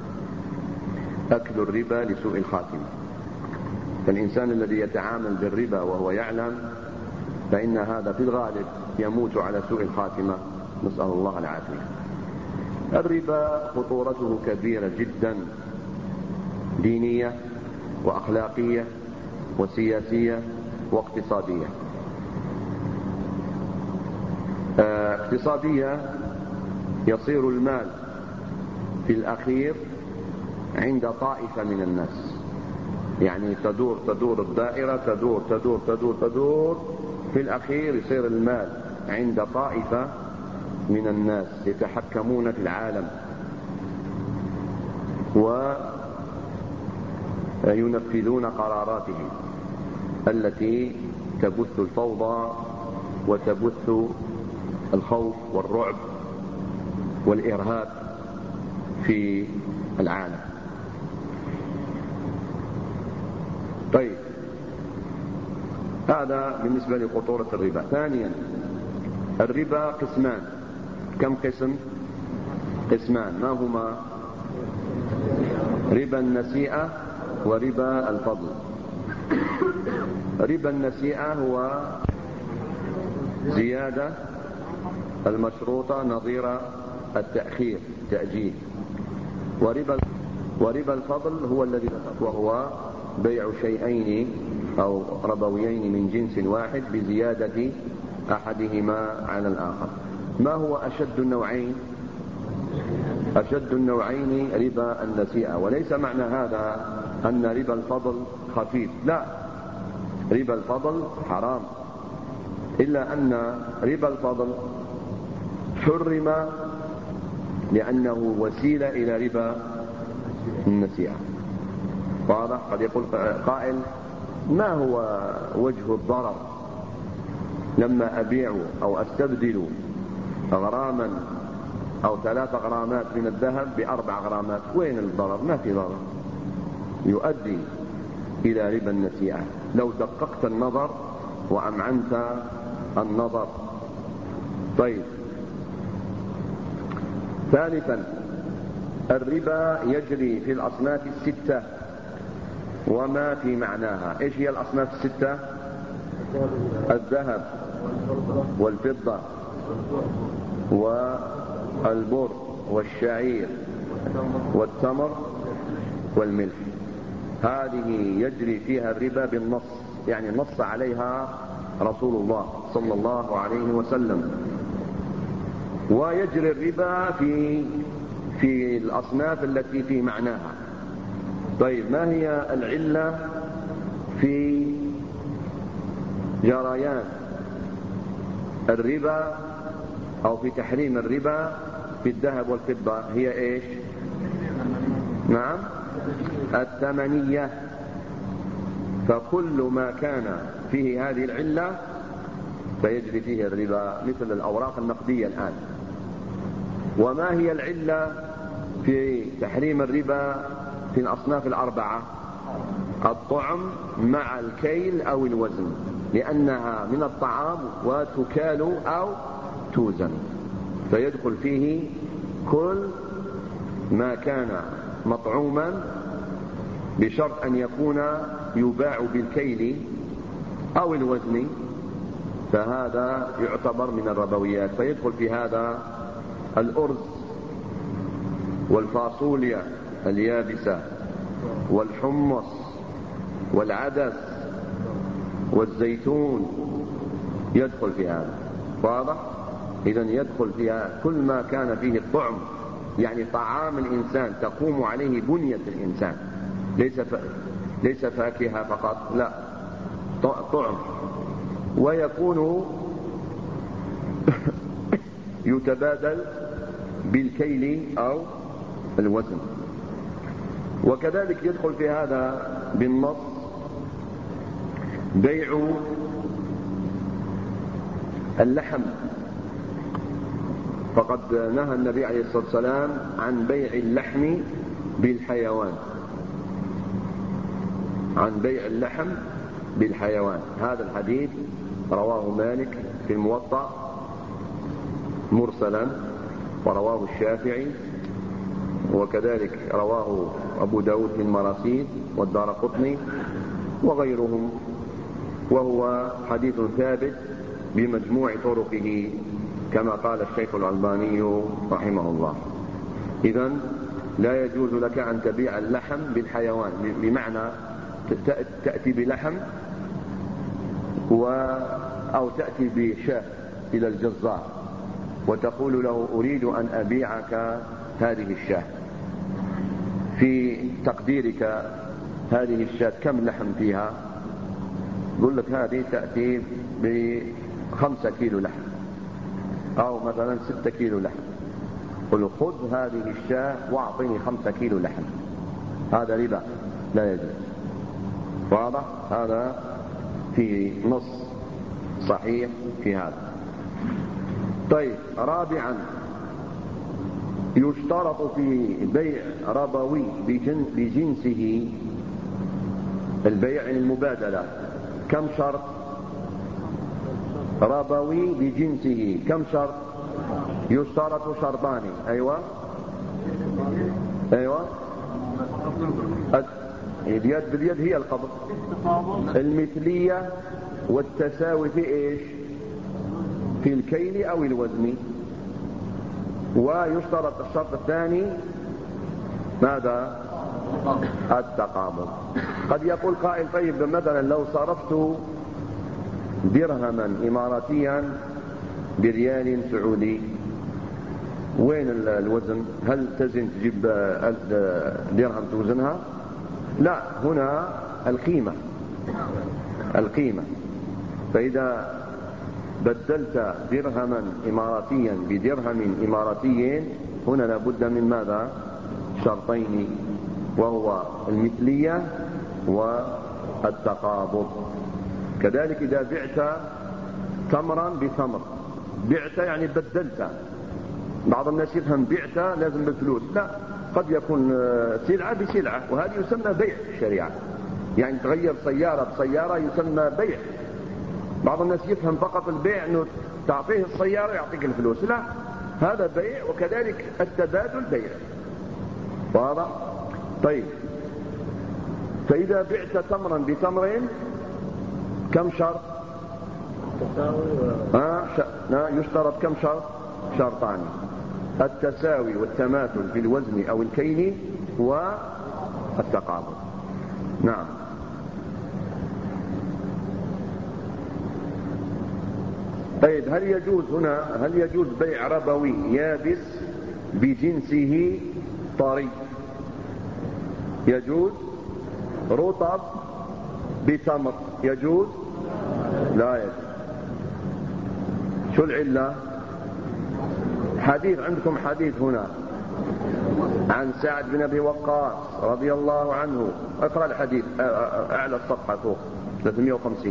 أكل الربا لسوء الخاتمة. فالإنسان الذي يتعامل بالربا وهو يعلم فإن هذا في الغالب يموت على سوء الخاتمة، نسأل الله العافية. الربا خطورته كبيرة جدا، دينية وأخلاقية وسياسية واقتصادية. اقتصادية، يصير المال في الأخير عند طائفة من الناس، يعني تدور الدائرة، تدور في الأخير يصير المال عند طائفة من الناس يتحكمون في العالم وينفذون قراراتهم التي تبث الفوضى وتبث الخوف والرعب والإرهاب في العالم. طيب، هذا بالنسبة لخطورة الربا. ثانيا، الربا قسمان. كم قسم؟ قسمان. ما هما؟ ربا النسيئة وربا الفضل. ربا النسيئة هو زيادة المشروطة نظير التأخير، تأجيل. وربا الفضل هو الذي وهو بيع شيئين أو ربويين من جنس واحد بزيادة أحدهما على الآخر. ما هو أشد النوعين؟ أشد النوعين ربا النسيئة. وليس معنى هذا أن ربا الفضل خفيف، لا، ربا الفضل حرام، إلا أن ربا الفضل حرم لأنه وسيلة إلى ربا النسيئة. واضح؟ قد يقول قائل: ما هو وجه الضرر لما أبيع أو أستبدل غراما أو 3 غرامات من الذهب ب4 غرامات؟ وين الضرر؟ ما في ضرر، يؤدي إلى ربا النسيئة لو دققت النظر وأمعنت النظر. طيب، ثالثا، الربا يجري في الأصناف الستة وما في معناها. إيش هي الأصناف الستة؟ الذهب والفضة والبر والشعير والتمر والملح. هذه يجري فيها الربا بالنص، يعني نص عليها رسول الله صلى الله عليه وسلم. ويجري الربا في الأصناف التي في معناها. طيب، ما هي العلة في جريان الربا أو في تحريم الربا في الذهب والفضة؟ هي إيش؟ نعم، الثمنية. فكل ما كان فيه هذه العلة فيجري فيه الربا، مثل الأوراق النقدية الآن. وما هي العلة في تحريم الربا في الأصناف الأربعة؟ الطعم مع الكيل أو الوزن، لأنها من الطعام وتكال أو توزن، فيدخل فيه كل ما كان مطعوما بشرط أن يكون يباع بالكيل أو الوزن، فهذا يعتبر من الربويات. فيدخل في هذا الأرز والفاصوليا اليابسة والحمص والعدس والزيتون، يدخل في هذا. واضح؟ إذن يدخل فيها كل ما كان فيه الطعم، يعني طعام الإنسان تقوم عليه بنية الإنسان، ليس فاكهة فقط، لا، طعم. ويكون يتبادل بالكيل أو الوزن. وكذلك يدخل في هذا بالنص بيع فقد نهى النبي عليه الصلاة والسلام عن بيع اللحم بالحيوان، عن بيع اللحم بالحيوان. هذا الحديث رواه مالك في الموطأ مرسلا، ورواه الشافعي، وكذلك رواه أبو داود في المراسيل والدارقطني وغيرهم، وهو حديث ثابت بمجموع طرقه كما قال الشيخ الألباني رحمه الله. إذن لا يجوز لك أن تبيع اللحم بالحيوان، بمعنى تأتي بلحم أو تأتي بشاة إلى الجزار وتقول له أريد أن أبيعك هذه الشاة، في تقديرك هذه الشاة كم لحم فيها؟ يقول لك هذه تأتي ب5 كيلو لحم أو مثلا 6 كيلو لحم، قل له خذ هذه الشاة واعطيني 5 كيلو لحم، هذا ربا لا يجوز. واضح؟ هذا في نص صحيح في هذا. طيب، رابعا يشترط في بيع ربوي بجنسه البيع المبادلة كم شرط؟ ربوي بجنسه كم شرط؟ يشترط شرطان. أيوة اليد باليد هي القبض، المثلية والتساوي في ايش؟ في الكيل او الوزن. ويشترط الشرط الثاني ماذا؟ التقابض. قد يقول قائل طيب مثلا لو صرفت درهما إماراتيا بريال سعودي وين الوزن؟ هل تزن تجيب 1000 درهم توزنها؟ لا، هنا القيمة. فإذا بدلت درهما إماراتيا بدرهم إماراتي هنا لابد من ماذا؟ شرطين، وهو المثلية والتقابض. كذلك إذا بعت تمرا بتمر، بعت يعني بدلت. بعض الناس يفهم بعت لازم بالفلوس، لا، قد يكون سلعة بسلعة، وهذه يسمى بيع في الشريعة، يعني تغير سيارة بسيارة يسمى بيع. بعض الناس يفهم فقط البيع أنه تعطيه السيارة يعطيك الفلوس، لا، هذا بيع، وكذلك التبادل بيع. واضح؟ طيب، فإذا بعت تمرا بتمر كم شرط؟ يشترط كم شرط؟ شرطان: التساوي والتماثل في الوزن أو الكيل والتقابض. نعم. طيب، هل يجوز بيع ربوي يابس بجنسه طري؟ يجوز. رطب بتمر يجوز؟ لا يجوز. شو العلة؟ حديث عندكم، حديث هنا عن سعد بن أبي وقاص رضي الله عنه. اقرأ الحديث أعلى الصفحة فوق 350.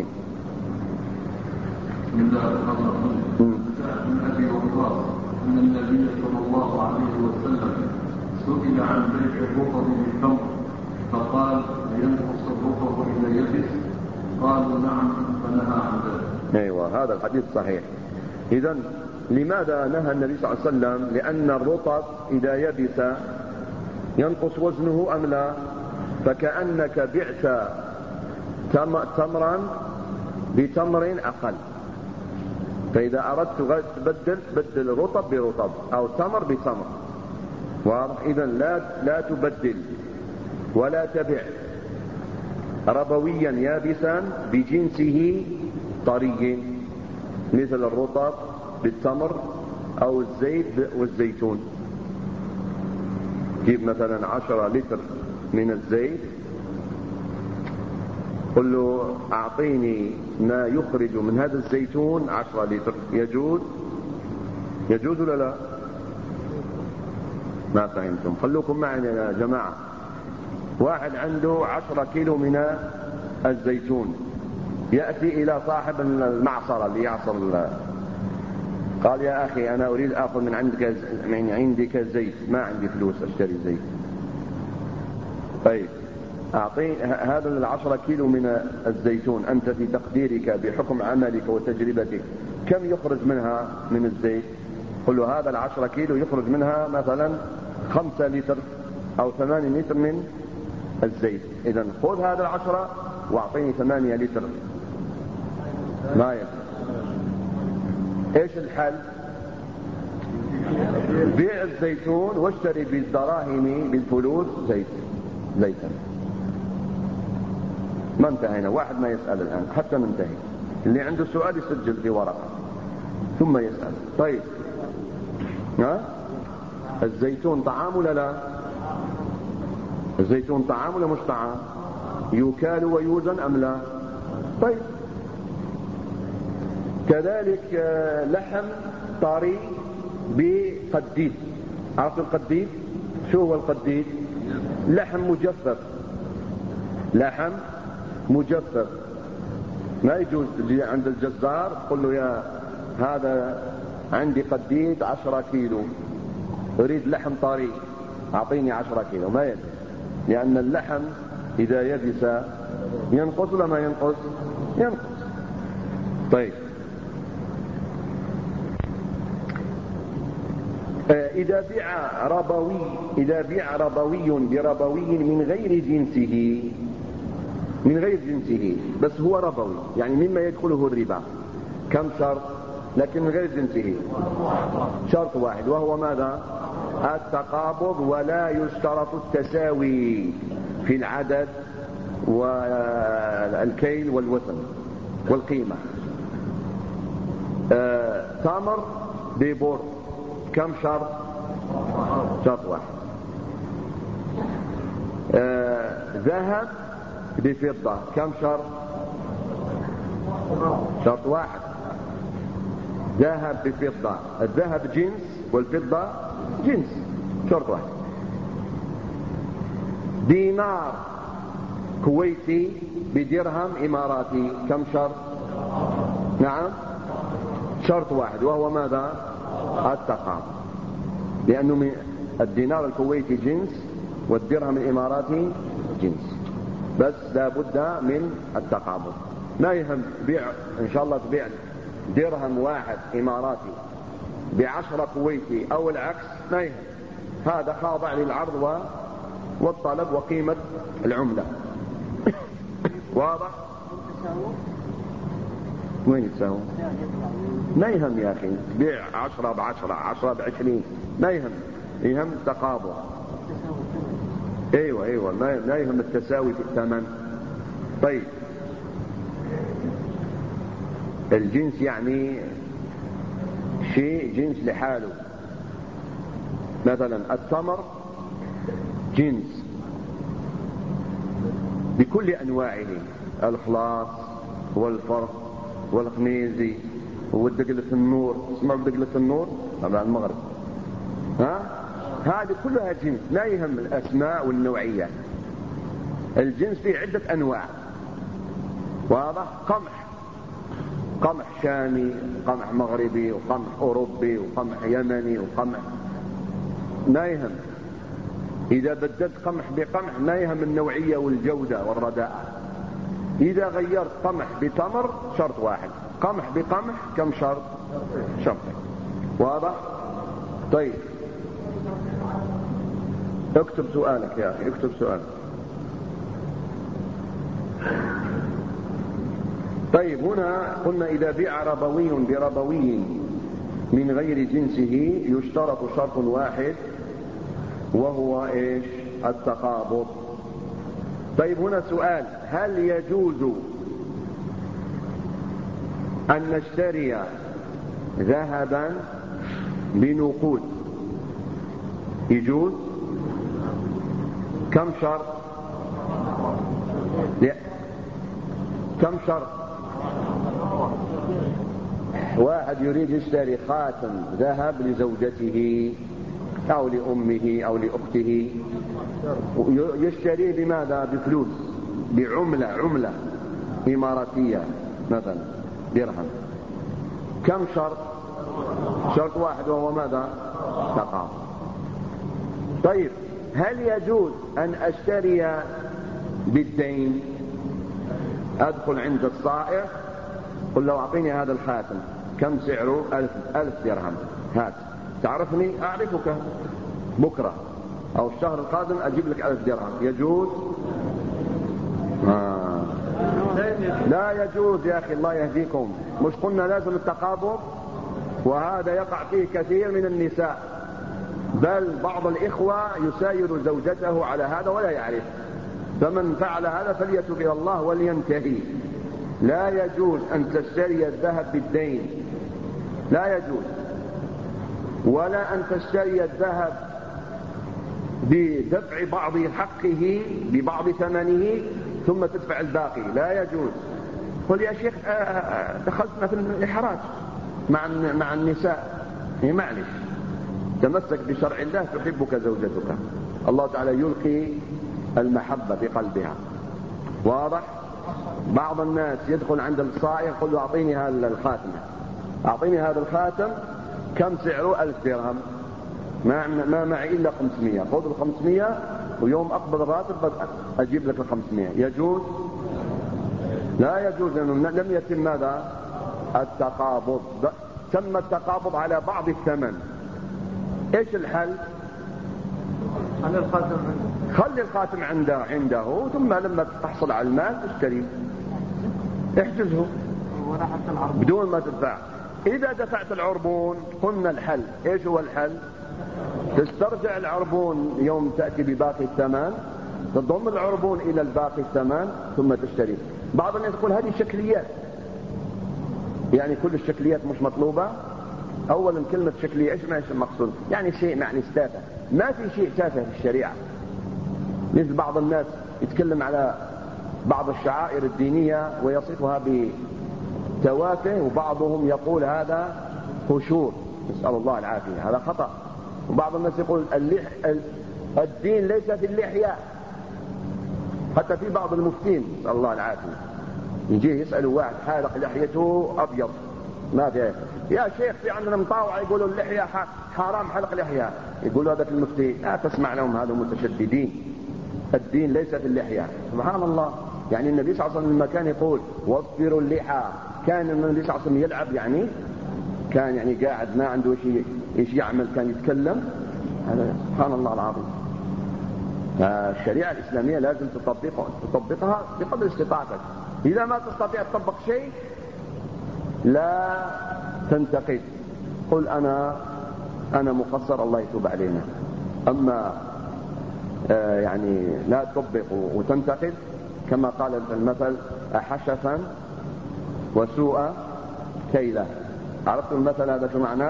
بسم الله الرحمن الرحيم. سعد بن أبي وقاص أن النبي صلى الله عليه وسلم سئل عن بيع الرطب بالتمر فقال: ينقص الرطب إذا يبس؟ قالوا: نعم، فنهى عن ذلك. أيوة، هذا الحديث صحيح. إذن لماذا نهى النبي صلى الله عليه وسلم؟ لأن الرطب إذا يبس ينقص وزنه أم لا؟ فكأنك بعت تمرا بتمر أقل، فإذا أردت تبدل رطب برطب أو تمر بتمر. واضح؟ إذن لا تبدل ولا تبع ربويا يابسا بجنسه طري مثل الرطب بالتمر أو الزيت والزيتون. جيب مثلا 10 لتر من الزيت، قل له أعطيني ما يخرج من هذا الزيتون 10 لتر. يجوز ولا لا؟ ما فهمتم؟ خلوكم معنا يا جماعة. واحد عنده 10 كيلو من الزيتون، يأتي إلى صاحب المعصرة اللي يعصر قال يا أخي أنا أريد أخذ من عندك زيت، ما عندي فلوس أشتري زيت. طيب أعطي هذا 10 كيلو من الزيتون، أنت في تقديرك بحكم عملك وتجربتك كم يخرج منها من الزيت؟ قل له هذا 10 كيلو يخرج منها مثلا 5 لتر أو 8 لتر من الزيت، إذن خذ هذا 10 وأعطيني 8 لتر ما يخرج. إيش الحل؟ بيع الزيتون واشتري بالدراهم بالفلوس زيتا. ما انتهينا، واحد ما يسأل الآن حتى ننتهي. اللي عنده سؤال يسجل في ورقة ثم يسأل. طيب الزيتون طعام ولا لا؟ الزيتون طعام ولا مش طعام؟ يكال ويوزن أم لا؟ طيب كذلك لحم طري بقديد. عرفوا القديد؟ شو هو القديد؟ لحم مجفف، لحم مجفف. ما يجوز تجي عند الجزار تقول له يا هذا عندي قديد 10 كيلو أريد لحم طري أعطيني 10 كيلو، ما يجوز، لأن اللحم إذا يبس ينقص ولا ما ينقص؟ ينقص. طيب إذا بيع ربوي بربوي من غير جنسه بس هو ربوي، يعني مما يدخله الربا، كم شرط؟ لكن من غير جنسه شرط واحد، وهو ماذا؟ التقابض، ولا يشترط التساوي في العدد والكيل والوزن والقيمة. تمر ببر كم شرط؟ شرط واحد. ذهب بفضة كم شرط؟ شرط واحد. ذهب بفضة، الذهب جنس والفضة جنس، شرط واحد. دينار كويتي بدرهم إماراتي كم شرط؟ نعم شرط واحد، وهو ماذا؟ التقابض، لأنه الدينار الكويتي جنس والدرهم الإماراتي جنس، بس لا بد من التقابض. ما يهم بيع إن شاء الله تبيع درهم واحد إماراتي ب10 كويتي أو العكس، ما يهم، هذا خاضع للعرض والطلب وقيمة العملة. واضح؟ وين يتساوون؟ ما يهم يا أخي، بيع 10 ب10 10 ب20 ما يهم، يهم التقابض. ايوه ما يهم التساوي في الثمن. طيب الجنس يعني شيء جنس لحاله، مثلا التمر جنس بكل أنواعه، الخلاص والفرخ والخميزي والدقلة النور. اسمعوا بدقلة النور طبعا المغرب، هذه كلها جنس، لا يهم الأسماء والنوعية. الجنس فيه عدة أنواع، واضح؟ قمح شامي، قمح مغربي، وقمح أوروبي، وقمح يمني، وقمح، ما يهم. إذا بدلت قمح بقمح ما يهم النوعية والجودة والرداءة. إذا غيرت قمح بتمر شرط واحد، قمح بقمح كم شرط؟ شرطين. واضح؟ طيب اكتب سؤالك يا أخي، اكتب سؤالك. طيب هنا قلنا إذا بيع ربوي بربوي من غير جنسه يشترط شرط واحد، وهو إيش؟ التقابض. طيب هنا سؤال، هل يجوز أن نشتري ذهبا بنقود؟ يجوز؟ كم شرط؟ كم شرط؟ واحد يريد يشتري خاتم ذهب لزوجته أو لأمه أو لأخته، يشتريه بماذا؟ بفلوس، بعملة إماراتية مثلا درهم، كم شرط؟ شرط واحد وهو ماذا؟ تقابض. طيب هل يجوز أن أشتري بالدين؟ أدخل عند الصائغ قل له أعطيني هذا الخاتم، كم سعره؟ 1000 درهم، هات. تعرفني؟ أعرفك، بكرة أو الشهر القادم أجيب لك 1000 درهم. يجوز؟ لا يجوز يا أخي، الله يهديكم. مش قلنا لازم التقابض؟ وهذا يقع فيه كثير من النساء، بل بعض الإخوة يساير زوجته على هذا ولا يعرف. فمن فعل هذا فليتوب إلى الله ولينتهي. لا يجوز أن تشتري الذهب بالدين، لا يجوز. ولا أن تشتري الذهب بدفع بعض حقه ببعض ثمنه ثم تدفع الباقي، لا يجوز. قل يا شيخ دخلتنا في الإحراج مع النساء، معلش، تمسك بشرع الله تحبك زوجتك، الله تعالى يلقي المحبة في قلبها. واضح؟ بعض الناس يدخل عند الصائغ يقول له أعطيني هذا الخاتم، أعطيني هذا الخاتم، كم سعره؟ 1000 درهم، ما معي إلا 500، خذ 500 ويوم أقبض الراتب أجيب لك 500. يجوز؟ لا يجوز، لأنه لم يتم ماذا؟ التقابض. تم التقابض على بعض الثمن. إيش الحل؟ خلي الخاتم عنده ثم لما تحصل على المال تشتري، احجزه بدون ما تدفع. إذا دفعت العربون قلنا الحل. إيش هو الحل؟ تسترجع العربون يوم تأتي بباقي الثمن، تضم العربون إلى الباقي الثمن ثم تشتري. بعض الناس يقول هذه شكليات، يعني كل الشكليات مش مطلوبة. أولا كلمة شكلية إيش معنى المقصود؟ يعني شيء معني تافه. ما في شيء تافه في الشريعة. مثل بعض الناس يتكلم على بعض الشعائر الدينية ويصفها بتوافه، وبعضهم يقول هذا خشوع، نسأل الله العافية، هذا خطأ. وبعض الناس يقول الدين ليس في اللحية، حتى في بعض المفتين نسأل الله العافية يجيه يسألوا واحد حالق لحيته أبيض، ما في يا شيخ في عندنا مطاوعة يقولوا اللحية حرام حلق لحية، يقولوا هذا في المفتي، لا تسمع لهم، هذا متشددين. الدين ليس في اللحية. سبحان الله، يعني النبي صلى الله عليه وسلم لما كان يقول واصبروا اللحى، كان النبي صلى الله عليه وسلم يلعب، يعني كان يعني قاعد ما عنده شيء ايش يعمل، كان يتكلم. هذا سبحان الله العظيم. الشريعة الإسلامية لازم تطبقها بقدر استطاعتك. إذا ما تستطيع تطبق شيء لا تنتقد، قل أنا مقصر، الله يتوب علينا. أما يعني لا تطبق وتنتقد، كما قال المثل أحشفا وسوء كيلة. عرفت المثل هذا شو معناه؟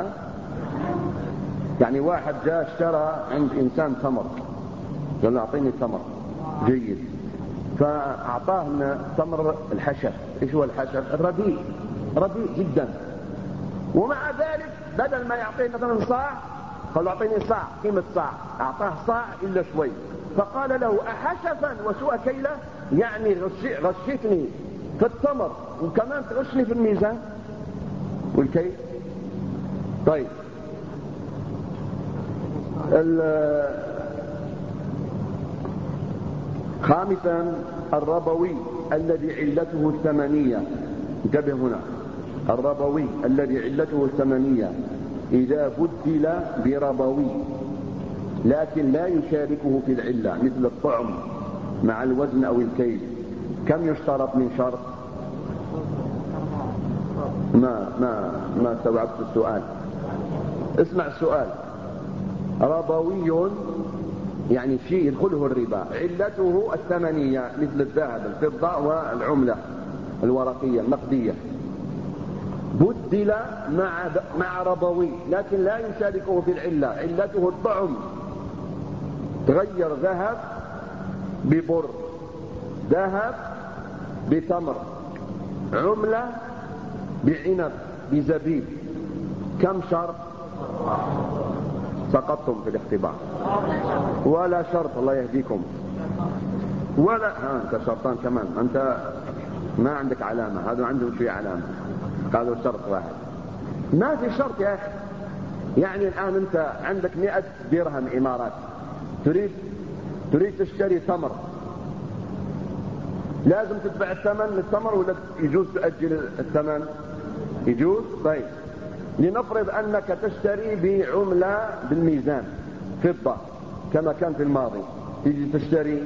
يعني واحد جاء اشترى عند إنسان تمر، قال له أعطيني تمر جيد، فأعطاه تمر الحشف. إيش هو الحشف؟ الرديء، رديء جدا. ومع ذلك بدل ما يعطيه مثلا صاع قال له أعطيني صاع، قيمة صاع، أعطاه صاع إلا شوي. فقال له أحشفا وسوء كيلة، يعني غشتني في التمر وكمان تغشني في الميزان والكيل. طيب خامسا الربوي الذي علته الثمنية. انتبه هنا، الربوي الذي علته الثمنية إذا بدل بربوي لكن لا يشاركه في العلة، مثل الطعم مع الوزن أو الكيل، كم يشترط من شرط؟ ما استوعبت السؤال. اسمع السؤال. ربوي يعني شيء يدخله الربا، علته الثمنية مثل الذهب، الفضة والعملة الورقية النقدية، بدل مع ربوي لكن لا يشاركه في العلة، علته الطعم، تغير ذهب ببر، ذهب بتمر، عملة بعنب بزبيب، كم شرط؟ سقطتم في الاختبار. ولا شرط، الله يهديكم. ولا انت شرطان كمان، انت ما عندك علامة، هذا عندهم شيء علامة، قالوا شرط واحد. ما في شرط يا اخي، يعني الآن أنت عندك 100 درهم إمارات، تريد تشتري تمر، لازم تدفع الثمن للتمر ولا يجوز تؤجل الثمن؟ يجوز. طيب لنفرض أنك تشتري بعملة بالميزان فضة كما كان في الماضي، تيجي تشتري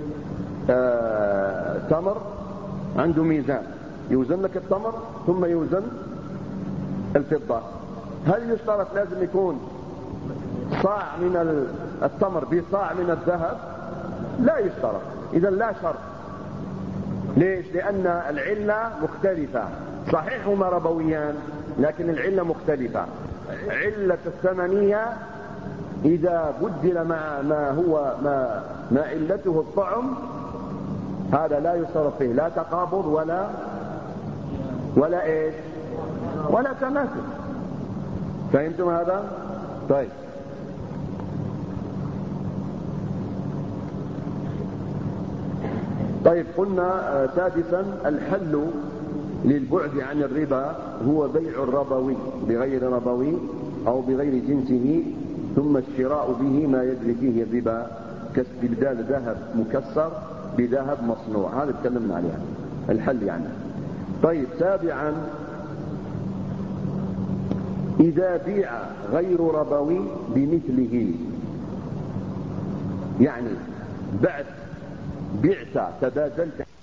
تمر عنده ميزان يوزن لك التمر ثم يوزن الفضة، هل يشترط لازم يكون صاع من التمر بصاع من الذهب؟ لا يشترط. إذا لا شرط. ليش؟ لأن العلة مختلفة، صحيح هما ربويان لكن العلة مختلفة. علة الثمنية إذا بدل مع ما علته الطعم هذا لا يشترط فيه لا تقابض ولا إيش ولا تماثل. فهمتم هذا؟ طيب قلنا سادسا الحل للبعد عن الربا هو بيع الربوي بغير ربوي أو بغير جنسه، ثم الشراء به ما يجري فيه الربا كاستبدال ذهب مكسر بذهب مصنوع، هذا تكلمنا عليها الحل يعني. طيب سابعا إذا بيع غير ربوي بمثله، يعني بعت تبادلت